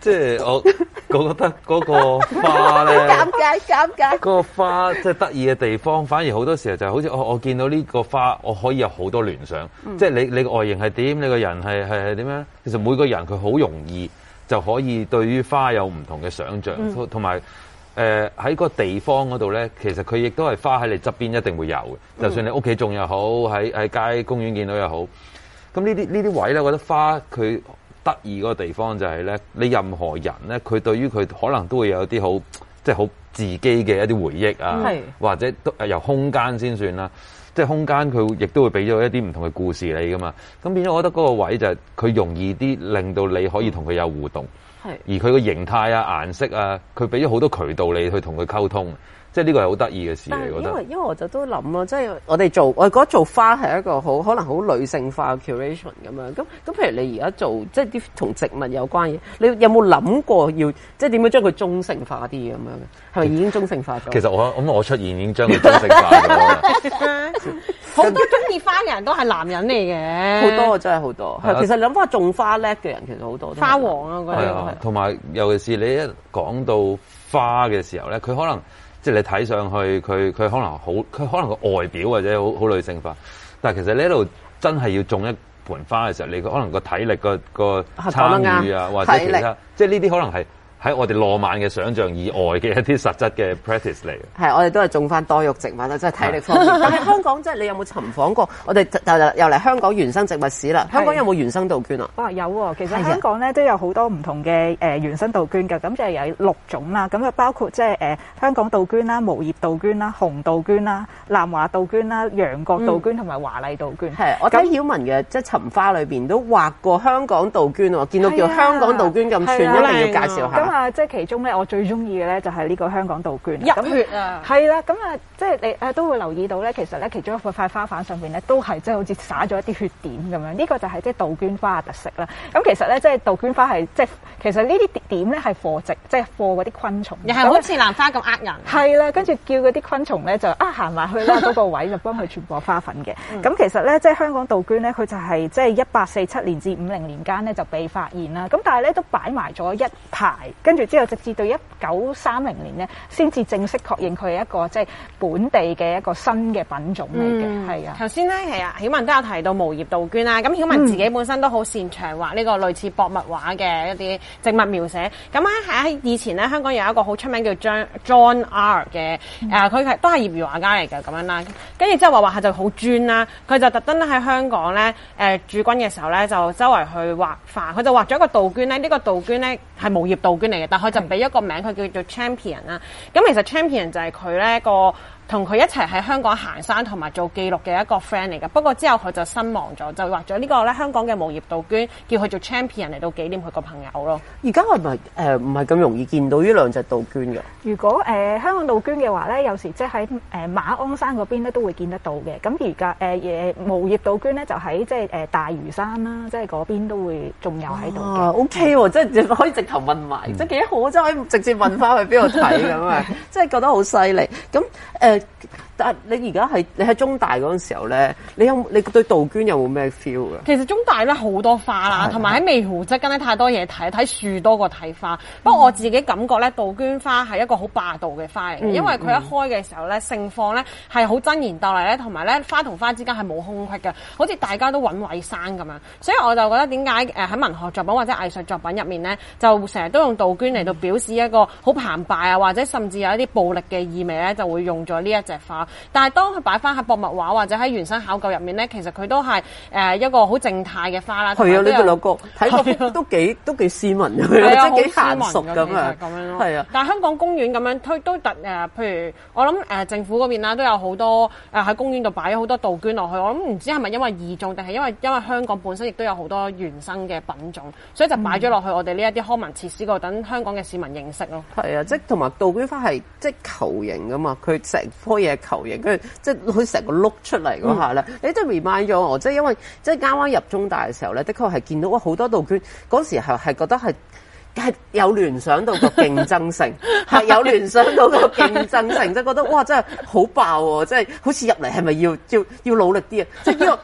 即係我我覺得嗰個花咧， 尷尬尷尬。 嗰個花即係得意嘅地方，反而好多時候就係好似我我見到呢個花，我可以有好多聯想。嗯、即係你你個外形係點，你個人係係係點樣？其實每個人佢好容易就可以對於花有唔同嘅想像，同埋誒喺個地方嗰度咧，其實佢亦都係花喺你側邊一定會有嘅。嗯、就算你屋企種又好，喺喺街公園見到又好，咁呢啲呢啲位咧，我覺得花佢得意嗰個地方就係咧，你任何人咧，佢對於佢可能都會有啲好即係好自己嘅一啲回憶啊， 嗯、 或者都由空間先算啦。即係空間佢亦都會俾咗一啲唔同嘅故事你噶嘛。咁變咗，我覺得嗰個位就係佢容易啲令到你可以同佢有互動。係、嗯，而佢個形態啊、顏色啊，佢俾咗好多渠道你去同佢溝通。即係呢個係好得意嘅事嚟，我覺得。因為因為我就都諗咯，即係我哋做，我覺得做花係一個好可能好女性化嘅 curation 咁樣。咁咁，譬如你而家做即係啲同植物有關嘢，你有冇諗過要即係點樣將佢中性化啲咁樣嘅？係咪已經中性化咗？ 其實我咁我出現已經將佢中性化咗。 好多中意花嘅人都係男人嚟嘅， 好多真係好多。係其實諗翻種花叻嘅人，其實好多花王啊，我覺得係啊。同埋尤其是你一講到花嘅時候咧，佢可能。即係你睇上去，佢佢可能好，佢可能個外表或者好好女性化，但係其實你喺度真係要種一盆花嘅時候，你可能個體力個個參與啊，或者其他，即係呢啲可能係喺我哋浪漫嘅想像以外嘅一啲實質嘅 practice 嚟嘅。係， 我哋都係種翻多肉植物啦，即係體力方面。但係香港即係你有冇尋訪過？我哋就又嚟香港原生植物史啦。香港有冇原生杜鵑啊？ 哇，有喎！其實香港咧都有好多唔同嘅誒原生杜鵑嘅，咁就有六種啦。咁就包括即係誒香港杜鵑啦、無葉杜鵑啦、紅杜鵑啦、南華杜鵑啦、羊角杜鵑同埋華麗杜鵑。係，我睇曉文嘅即係尋花裏邊都畫過香港杜鵑喎，見到叫香港杜鵑咁串，一定要介紹下。 咁啊，即係其中咧，我最中意嘅咧就係呢個香港杜鵑。 入血啊！ 係啦，咁啊，即係你誒都會留意到咧，其實咧其中一塊花瓣上邊咧都係即係好似灑咗一啲血點咁樣，呢個就係即係杜鵑花嘅特色啦。咁其實咧即係杜鵑花係即係其實呢啲點咧係貨殖，即係貨嗰啲昆蟲， 又係好似蘭花咁呃人。 係啦，跟住叫嗰啲昆蟲咧就啊行埋去啦嗰個位就幫佢傳播花粉嘅。咁、嗯、其實咧即係香港杜鵑咧，佢就係即係一八四七年至五零年間咧就被發現啦。咁但係咧都擺埋咗一排，跟住之後直至到一九三零年咧，先至正式確認佢係一個即係本地嘅一個新嘅品種嚟嘅。係、嗯、啊， 頭先咧係啊，曉文都有提到無葉杜鵑啦。咁曉文自己本身都好擅長畫呢個類似博物畫嘅一啲植物描寫。咁咧喺以前咧，香港有一個好出名叫 John John R 嘅，誒佢係都係業餘畫家嚟嘅咁樣啦。跟住之後畫畫下就好專啦，佢就特登咧喺香港咧誒、呃、駐軍嘅時候咧，就周圍去畫花。佢就畫咗一個杜鵑咧，呢、這個杜鵑咧係無葉杜鵑嚟嘅，但佢就俾一個名，佢叫做 Champion 啦。咁其實 Champion 就係佢咧個同佢一齊喺香港行山同埋做記錄嘅一個 friend 嚟嘅。不過之後佢就身亡咗，就畫咗呢個咧香港嘅無葉杜鵑，叫佢做 Champion 嚟到紀念佢個朋友咯。 而家係咪誒唔係咁容易見到呢兩隻杜鵑嘅？ 如果誒、呃、香港杜鵑嘅話咧，有時即係喺誒馬鞍山嗰邊咧都會見得到嘅。咁而家誒誒無葉杜鵑咧就喺即係誒大嶼山啦，即係嗰邊都會仲有喺度嘅。 啊 OK 喎，即係可以直頭問埋，嗯、即係幾好，即係可以直接問翻去邊度睇咁啊！即係覺得好犀利。咁誒。呃但係你而家係你喺中大嗰陣時候咧，你有你對杜鵑有冇咩 feel 㗎？ 其實中大咧好多花啦，同埋喺美湖側跟咧太多嘢睇，睇樹多過睇花。不過、嗯、我自己感覺咧，杜鵑花係一個好霸道嘅花嚟嘅，嗯、因為佢一開嘅時候咧，盛況咧係好爭妍鬥麗咧，同埋咧花同花之間係冇空隙嘅，好似大家都揾位生咁樣。所以我就覺得點解誒喺文學作品或者藝術作品入面咧，就成日都用杜鵑嚟到表示一個好澎湃啊，或者甚至有一啲暴力嘅意味咧，就會用咗呢一隻花。但係當佢擺翻喺博物畫或者喺原生考究入面咧，其實佢都係誒一個好靜態嘅花啦。 係啊，呢個兩個睇過都幾都幾斯文嘅，即係幾嫻熟咁樣。係啊， 但係香港公園咁樣推都特誒，譬如我諗誒政府嗰邊啦，都有好多誒喺公園度擺咗好多杜鵑落去。我諗唔知係咪因為異種，定係因為因為香港本身亦都有好多原生嘅品種，所以就擺咗落去我哋呢一啲康文設施度，等香港嘅市民認識咯。 係啊，即係同埋杜鵑花係即係球形噶嘛，佢成棵嘢球形，跟住。即係佢成個碌出嚟嗰下咧，嗯、你都 remind 咗我，即係因為即係啱啱入中大嘅時候咧，的確係見到哇好多杜鵑，嗰時係係覺得係係有聯想到個競爭性，係有聯想到個競爭性，即係覺得哇真係好爆喎，即係好似入嚟係咪要要要努力啲啊？即係呢個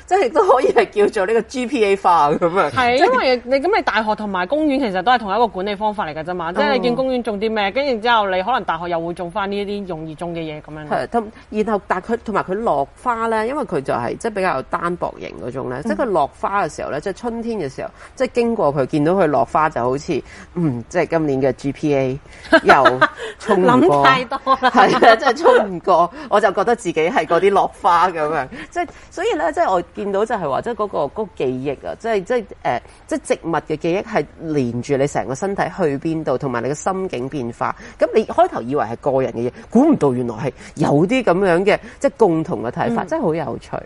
即係亦都可以係叫做呢個 G P A 化咁樣。 係，因為你咁你大學同埋公園其實都係同一個管理方法嚟㗎啫嘛，即係你見公園種啲咩，跟住之後你可能大學又會種翻呢一啲容易種嘅嘢咁樣。 係，同然後但佢同埋佢落花咧，因為佢就係即係比較單薄型嗰種咧，即係佢落花嘅時候咧，即係春天嘅時候，即係經過佢見到佢落花就好似嗯，即係今年嘅 G P A 又衝唔過， 諗太多啦， 係啊，真係衝唔過，我就覺得自己係嗰啲落花咁樣，即係所以咧，即係我見到就係話，即係嗰個嗰個記憶啊，即係即係誒，即係植物嘅記憶係連住你成個身體去邊度，同埋你嘅心境變化。咁你開頭以為係個人嘅嘢，估唔到原來係有啲咁樣嘅即係共同嘅睇法，嗯、真係好有趣。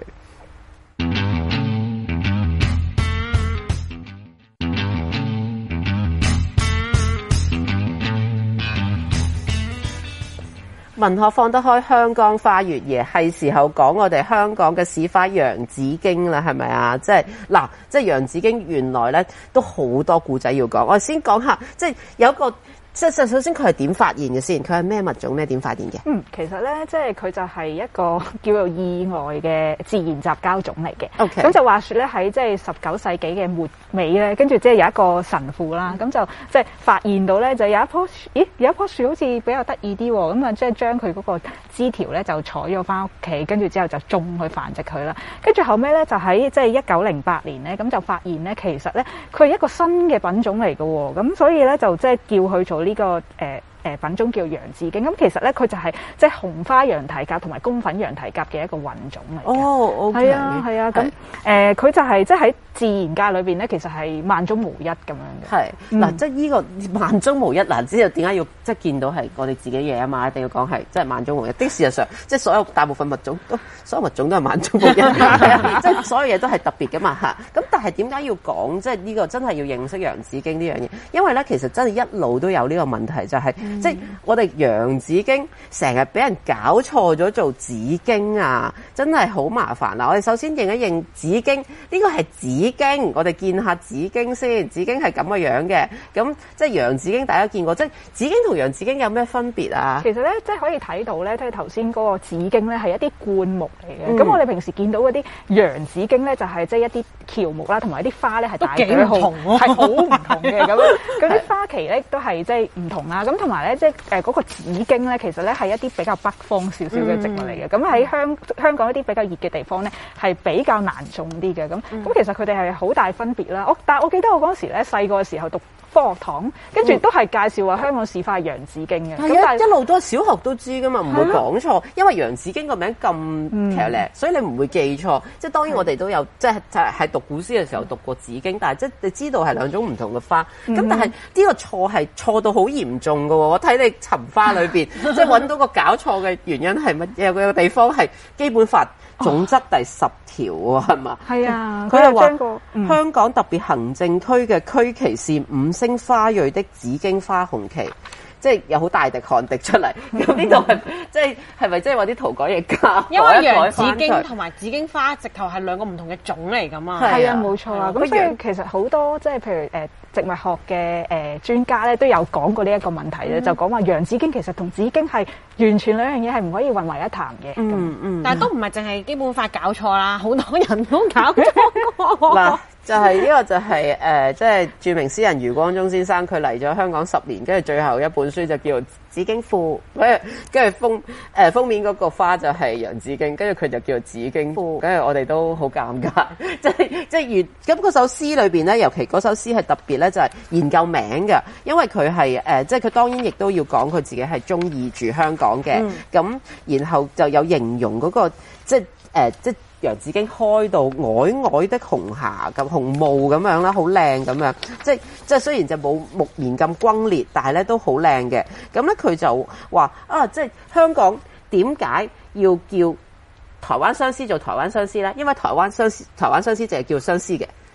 文學放得開，香江花月夜係時候講我哋香港嘅市花洋紫荊啦，係咪啊？即係嗱，即係洋紫荊原來咧都好多故仔要講。我哋先講下，即係有一個。即係首先佢係點發現嘅先？佢係咩物種？咩點發現嘅？ 嗯，其實咧，即係佢就係一個叫做意外嘅自然雜交種嚟嘅。 OK。 咁就話說咧，喺即係十九世紀嘅末尾咧，跟住即係有一個神父啦，咁、嗯、就即係發現到咧，就有一棵樹，咦，有一棵樹好似比較得意啲喎，咁啊，即係將佢嗰個枝條咧就採咗翻屋企，跟住之後就種去繁殖佢啦。跟住後尾咧就喺即係一九零八年咧，咁就發現咧，其實咧佢係一個新嘅品種嚟嘅喎，咁所以咧就即係叫佢做呢、這個誒。呃誒品種叫洋紫荊，咁其實咧佢就係即係紅花羊蹄甲同埋公粉羊蹄甲嘅一個混種嚟嘅。 哦，OK， 係啊，係啊，咁誒佢就係即係喺自然界裏邊咧，其實係萬中無一咁樣嘅。 係嗱、嗯，即係呢個萬中無一嗱，知道點解要即係見到係我哋自己嘢啊嘛？一定要講係即係萬中無一。的事實上，即係所有大部分物種都，所有物種都係萬中無一，即係所有嘢都係特別㗎嘛嚇。咁但係點解要講即係呢個真係要認識洋紫荊呢樣嘢？因為咧其實真係一路都有呢個問題，就係、是嗯、即係我哋洋紫荊成日俾人搞錯咗做紫荊啊，真係好麻煩嗱。我哋首先認一認紫荊，呢個係紫荊，我哋見下紫荊先。紫荊係咁嘅樣嘅，咁即係洋紫荊大家見過，即係紫荊同洋紫荊有咩分別啊？ 其實咧，即係可以睇到咧，即係頭先嗰個紫荊咧係一啲灌木嚟嘅。咁、嗯、我哋平時見到嗰啲洋紫荊咧，就係即係一啲喬木啦，同埋啲花咧係大幾唔同，係好唔同嘅咁。咁啲花期咧都係即係唔同啦。咁同埋咧，即係誒嗰個紫荊咧，其實咧係一啲比較北方少少嘅植物嚟嘅。咁喺香香港一啲比較熱嘅地方咧，係比較難種啲嘅。咁咁、嗯、其實佢哋係好大分別啦。我但係我記得我嗰時咧細個嘅時候讀科學堂，跟住都係介紹話香港市花係洋紫荊嘅。咁、嗯、但係一路都小學都知噶嘛，唔會講錯。因為洋紫荊個名咁騎呢，所以你唔會記錯。即係當然我哋都有即係就係讀古詩嘅時候讀過紫荊，但係即係你知道係兩種唔同嘅花。咁、嗯、但係呢個錯係錯到好嚴重㗎喎。我睇你尋花裏邊，即係揾到個搞錯嘅原因係乜嘢？有個地方係基本法總則第十條喎，係嘛？係啊，佢係話香港特別行政區嘅區旗是五星花蕊的紫荊花紅旗。即係有好大滴汗滴出嚟，咁呢度係即係係咪即係話啲塗改液加？ 因為洋紫荊同埋紫荊花直頭係兩個唔同嘅種嚟㗎嘛。 係啊，冇錯啊。咁所以其實好多即係譬如誒植物學嘅誒專家咧都有講過呢一個問題咧，嗯、就講話洋紫荊其實同紫荊係完全兩樣嘢係唔可以混為一談嘅。 嗯嗯。 但係都唔係淨係基本法搞錯啦，好多人都搞錯過。 嗱。就係、是、呢個就係、是、誒，即、呃、係、就是、著名詩人余光中先生，佢嚟咗香港十年，跟住最後一本書就叫做《紫荊賦》，跟住封誒、呃、封面嗰個花就係洋紫荊，跟住佢就叫做《紫荊賦》，跟住我哋都好尷尬，即係即係越咁嗰首詩裏邊咧，尤其嗰首詩係特別咧，就係、是、研究名嘅，因為佢係誒，即係佢當然亦都要講佢自己係中意住香港嘅，咁、嗯、然後就有形容嗰、那個即係誒即。呃即洋紫荊開到皚皚的紅霞咁紅霧咁樣啦，好靚咁樣，即係即係雖然就冇木棉咁轟烈，但係咧都好靚嘅。咁咧佢就話啊，即係香港點解要叫台灣相思做台灣相思咧？因為台灣相思台灣相思就係叫相思嘅。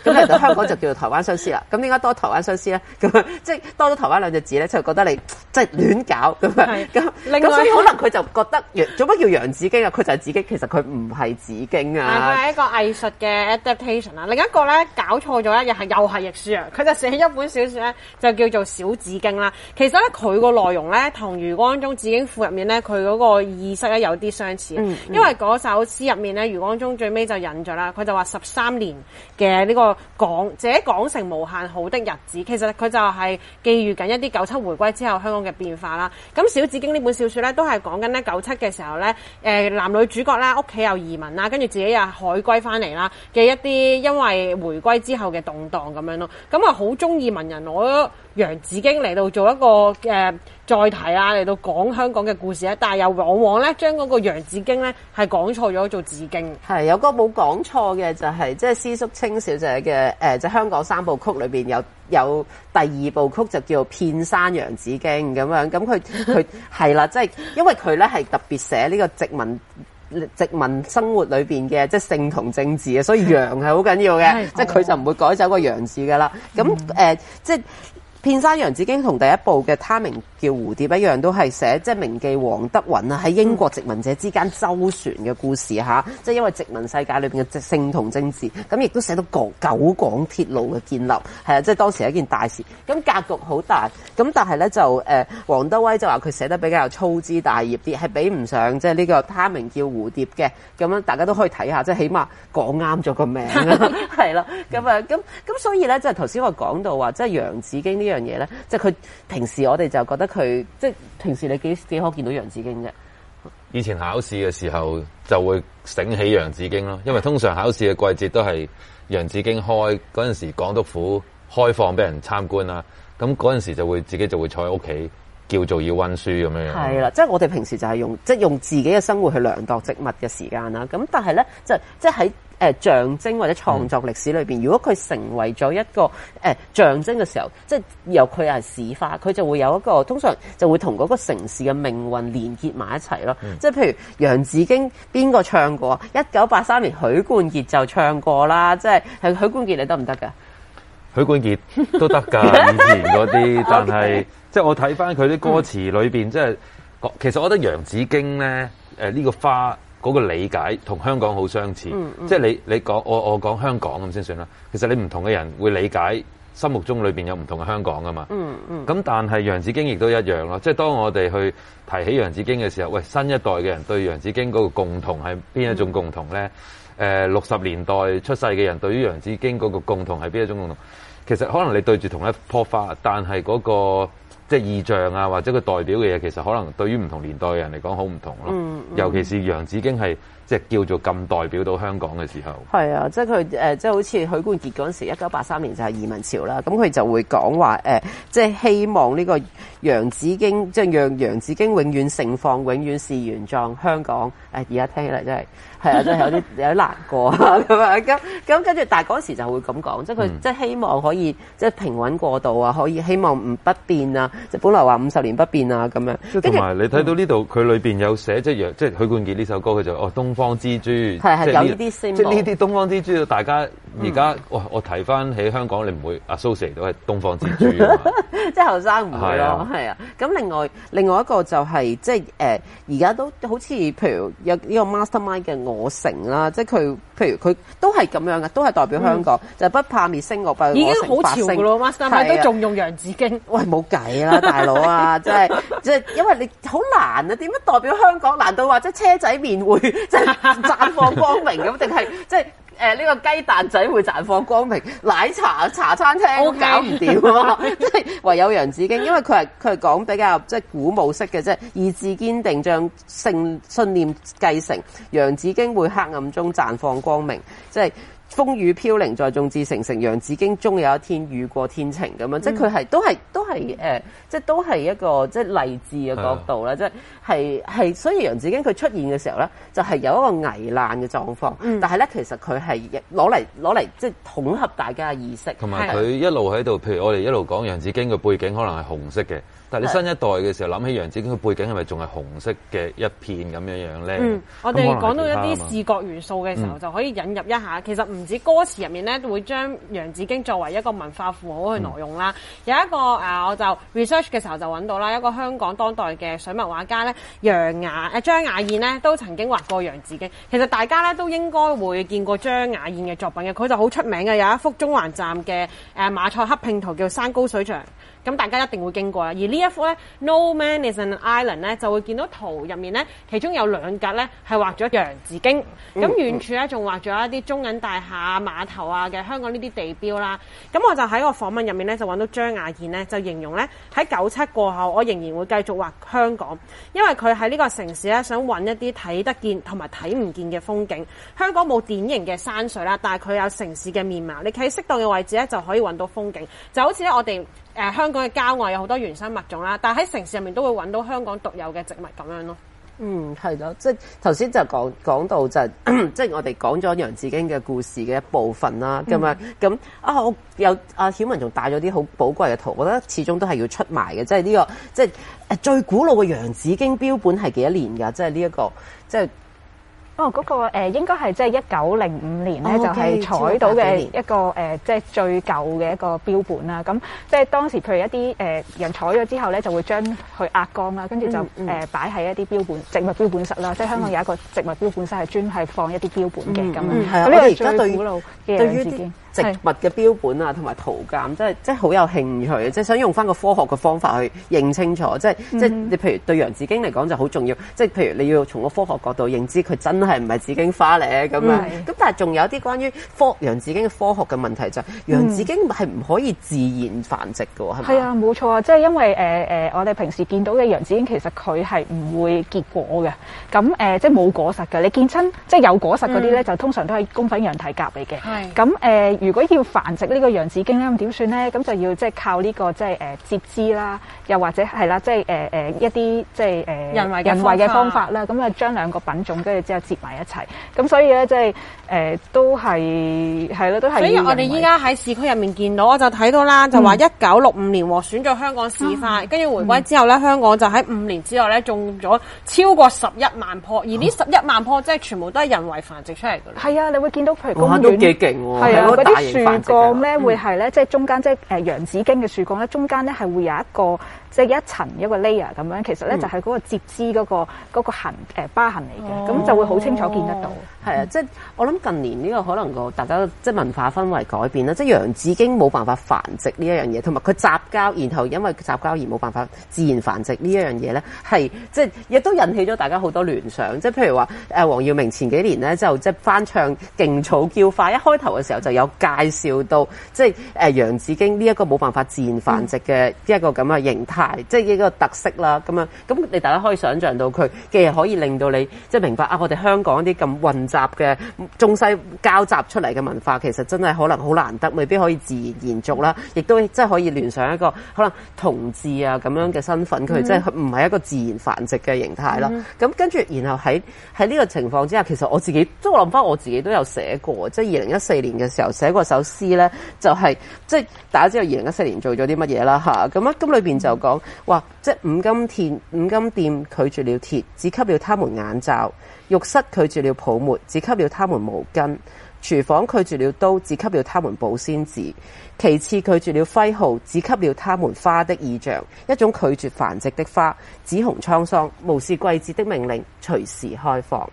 咁嚟到香港就叫做台灣相思啦。咁點解多台灣相思咧？咁即係多咗台灣兩隻字咧，就覺得你即係亂搞咁樣。咁咁所以可能佢就覺得做乜叫洋紫荊啊？佢就係紫荊，其實佢唔係紫荊啊。 係一個藝術嘅 adaptation 啦。另一個咧搞錯咗咧，又係又係譯書啊！佢就寫一本小説咧，就叫做《小紫荊》啦。其實咧，佢個內容咧，同余光中《紫荊賦》入面咧，佢嗰個意識咧有啲相似。嗯嗯、因為嗰首詩入面咧，余光中最尾就引咗啦，佢就話十三年嘅呢個港，這港城無限好的日子。其實佢就係寄寓緊一啲九七回歸之後香港嘅變化啦。咁《小紫荊》呢本小説咧，都係講緊咧九七嘅時候咧，誒男女主角啦，屋企有移民啦，跟住自己又海歸翻嚟啦嘅一啲因為回歸之後嘅動盪咁樣咯。咁啊好中意文人攞洋紫荊嚟到做一個誒、呃、載體啊，嚟到講香港嘅故事咧，但係又往往咧將嗰個洋紫荊咧係講錯咗做紫荊。 係有個冇講錯嘅就係、是、即係施叔青小姐嘅誒，即係香港三部曲裏邊有有第二部曲就叫做《遍山洋紫荊》咁樣。咁佢佢係啦，即係因為佢咧係特別寫呢個殖民。殖民生活裏邊嘅即係性同政治嘅，所以洋係好緊要嘅，即係佢就唔會改走個洋字噶啦。咁誒、嗯呃，即係。遍山洋紫荊同第一部嘅他名叫蝴蝶一樣，都係寫即係銘記黃德雲啊喺英國殖民者之間周旋嘅故事嚇，即係因為殖民世界裏邊嘅性同政治，咁亦都寫到九九廣鐵路嘅建立，係啊，即係當時係一件大事。咁格局好大，咁但係咧就誒黃德威就話佢寫得比較粗枝大葉啲，係比唔上即係呢個他名叫蝴蝶嘅，咁樣大家都可以睇下，即係起碼講啱咗個名啦，係啦，咁啊咁咁所以咧即係頭先我講到話，即係洋紫荊呢樣嘢咧，即係佢平時我哋就覺得佢即係平時你幾幾可見到洋紫荊啫？ 以前考試嘅時候就會醒起洋紫荊咯，因為通常考試嘅季節都係洋紫荊開嗰陣時，港督府開放俾人參觀啦，咁嗰陣時就會自己就會坐喺屋企叫做要溫書咁樣樣。係啦， 即係我哋平時就係用即係用自己嘅生活去量度植物嘅時間啦。咁但係咧，就即係喺誒象徵或者創作歷史裏邊，嗯、如果佢成為咗一個誒、呃、象徵嘅時候，即係由佢係市花，佢就會有一個通常就會同嗰個城市嘅命運連結埋一齊咯。嗯、即係譬如洋紫荊邊個唱過？一九八三年許冠傑就唱過啦。即係係許冠傑你得唔得㗎？ 許冠傑都得㗎，以前嗰啲，但係 Okay. 即係我睇翻佢啲歌詞裏邊，嗯、即係其實我覺得洋紫荊咧，誒、呃、呢、呢個花。嗰個理解同香港好相似，嗯嗯、即係你你講我我講香港咁先算啦。其實你唔同嘅人會理解心目中裏邊有唔同嘅香港㗎嘛。嗯嗯。咁但係洋紫荊亦都一樣咯。即係當我哋去提起洋紫荊嘅時候，喂，新一代嘅人對洋紫荊嗰個共同係邊一種共同咧？誒、嗯，六十、呃、年代出世嘅人對於洋紫荊嗰個共同係邊一種共同？其實可能你對住同一棵花，但係嗰、嗰個。即係意象啊，或者佢代表嘅嘢，其實可能對於唔同年代嘅人嚟講好唔同咯。嗯嗯、尤其是洋紫荊係即係叫做咁代表到香港嘅時候。係啊，即係佢誒，即係好似許冠傑嗰陣時，一九八三年就係移民潮啦。咁佢就會講話誒，即係希望呢個洋紫荊，即係讓洋紫荊永遠盛放，永遠是原狀。香港誒，而家聽起嚟真係係啊，真係有啲有啲難過啊咁啊咁咁跟住，但係嗰時就會咁講，即係佢即係希望可以即係平穩過渡啊，可以希望唔不變啊。即本來話五十年不變啊咁樣， 即係同埋你睇到呢度佢裏邊有寫即係洋即係許冠傑呢首歌，佢就哦東方之珠，係係有呢啲先， 即係呢啲東方之珠，大家而家哇我提翻起香港，你唔會 associate 到係東方之珠啊嘛， 即係後生唔會咯，係啊。咁另外另外一個就係、是、即係誒而家都好似譬如有呢個 mastermind 嘅我城啦，即係佢譬如佢都係咁樣嘅，都係代表香港，嗯、就不怕滅聲樂不已經好潮㗎咯 mastermind 都仲用洋紫荊， 喂冇計啦大佬啊，即係即係因為你好難啊，點樣代表香港？難道話即係車仔麵會即係綻放光明咁，定係即係誒呢個雞蛋仔會綻放光明？奶茶茶餐廳都搞唔掂啊嘛！即係唯有洋紫荊，因為佢係佢係講比較即係鼓舞式嘅，即係意志堅定，將信信念繼承。洋紫荊會黑暗中綻放光明，即係。風雨飄零在眾志成城，洋紫荊終有一天雨過天晴咁樣，嗯、即係佢係都係都係誒、呃，即係都係一個即係勵志嘅角度啦，即係係係，所以洋紫荊佢出現嘅時候咧，就係、是、有一個危難嘅狀況，嗯、但係咧其實佢係攞嚟攞嚟即係統合大家嘅意識， 同埋佢一路喺度，譬如我哋一路講洋紫荊嘅背景可能係紅色嘅。但係你新一代嘅時候諗起洋紫荊嘅背景係咪仲係紅色嘅一片咁樣樣咧？ 嗯，我哋講到一啲視覺元素嘅時候，嗯、就可以引入一下。其實唔唔止歌詞入面咧會將洋紫荊作為一個文化符號去挪用啦。嗯、有一個誒、呃，我就 research 嘅時候就揾到啦，一個香港當代嘅水墨畫家咧，楊雅誒張雅燕咧都曾經畫過洋紫荊。其實大家咧都應該會見過張雅燕嘅作品嘅，佢就好出名嘅，有一幅中環站嘅誒、呃、馬賽克拼圖叫山高水長。咁大家一定會經過啦，而呢一幅咧 No Man is an Island 咧，就會見到圖入面咧，其中有兩格咧係畫咗洋紫荊，咁、嗯、遠處咧仲畫咗一啲中銀大廈、碼頭啊嘅香港呢啲地標啦。咁我就喺個訪問入面咧就揾到張雅燕咧，就形容咧喺九七過後，我仍然會繼續畫香港，因為佢喺呢個城市咧想揾一啲睇得見同埋睇唔見嘅風景。香港冇典型嘅山水啦，但係佢有城市嘅面貌，你企喺適當嘅位置咧就可以揾到風景，就好似咧我哋。誒、呃、香港嘅郊外有好多原生物種啦，但係喺城市入面都會揾到香港獨有嘅植物咁樣咯。 嗯，係咯，即係頭先就講講到就係、即係我哋講咗洋紫荊嘅故事嘅一部分啦，咁樣咁啊，我有阿曉文仲帶咗啲好寶貴嘅圖，我覺得始終都係要出賣嘅，即係呢、呢個即係誒最古老嘅洋紫荊標本係幾多年㗎？即係呢一個即係。 哦，嗰、那個誒、呃、應該係即係一九零五年咧，哦、就係採到嘅一個誒、呃，即係最舊嘅一個標本啦。咁即係當時譬如一啲誒、呃、人採咗之後咧，就會將佢壓乾啦，跟住就誒、嗯嗯呃、擺喺一啲標本植物標本室啦。即係香港有一個植物標本室係專係放一啲標本嘅咁樣。係啊，我哋而家對古老嘅洋紫荊植物嘅標本啊，同埋圖鑑，即係即係好有興趣，即係想用翻個科學嘅方法去認清楚。即係、嗯、即係你譬如對洋紫荊嚟講就好重要，即係譬如你要從個科學角度認知佢真係唔係紫荊花咧咁樣。咁、嗯、但係仲有啲關於科洋紫荊嘅科學嘅問題就係、是、洋紫荊係唔可以自然繁殖嘅喎，係咪？ 係啊，冇錯啊，即係因為誒誒、呃、我哋平時見到嘅洋紫荊其實佢係唔會結果嘅，咁誒、呃、即係冇果實嘅。你見親即係有果實嗰啲咧，嗯、就通常都係宮粉羊蹄甲嚟嘅。係咁誒。如果要繁殖呢個洋紫荊咧，咁點算咧？咁就要即係靠呢、這個即係誒接枝啦，又或者係啦，即係誒誒一啲即係誒、呃、人為人為嘅方法啦。咁啊將兩個品種跟住之後接埋一齊。咁所以咧即係誒都係係咯，都係。所以我哋依家喺市區入面見到，我就睇到啦，就話一九六五年獲選咗香港市花，跟住、嗯、回歸之後咧，嗯、香港就喺五年之後咧種咗超過十一萬棵，而呢十一萬棵即係全部都係人為繁殖出嚟嘅。係啊，你會見到譬如公園都幾勁喎， 係啊，嗰啲樹幹咧會係咧，即係中間即係誒洋紫荊嘅樹幹咧，中間咧係會有一個即係一層一個 layer 咁樣，其實咧就係嗰個接枝嗰個嗰個痕誒疤痕嚟嘅，咁就會好清楚見得到。 係啊，即係我諗近年呢個可能個大家即係文化氛圍改變啦，即係洋紫荊冇辦法繁殖呢一樣嘢，同埋佢雜交，然後因為雜交而冇辦法自然繁殖呢一樣嘢咧，係即係亦都引起咗大家好多聯想。即係譬如話誒黃耀明前幾年咧就即係翻唱勁草叫花，一開頭嘅時候就有介紹到即係誒洋紫荊呢一個冇辦法自然繁殖嘅一個咁嘅形態，嗯、即係一個特色啦咁樣。咁你大家可以想像到佢既係可以令到你即係明白啊，我哋香港啲咁混雜嘅中西交雜出嚟嘅文化，其實真係可能好難得，未必可以自然延續啦。亦都即係可以聯想一個可能同志啊咁樣嘅身份，佢即係唔係一個自然繁殖嘅形態啦。咁、嗯、跟住，然後喺喺呢個情況之下，其實我自己即係我諗翻，我自己都有寫過，即係二零一四年嘅時候寫過首詩咧，就係、是、即係大家知道二零一四年做咗啲乜嘢啦嚇。咁啊，咁裏邊就講話，即係五金店五金店拒絕了鐵，只給了他們眼罩；浴室拒絕了泡沫，只給了他們毛巾；廚房拒絕了刀，只給了他們保鮮紙；其次拒絕了徽號，只給了他們花的意象。一種拒絕繁殖的花，紫紅滄桑，無視季節的命令，隨時開放。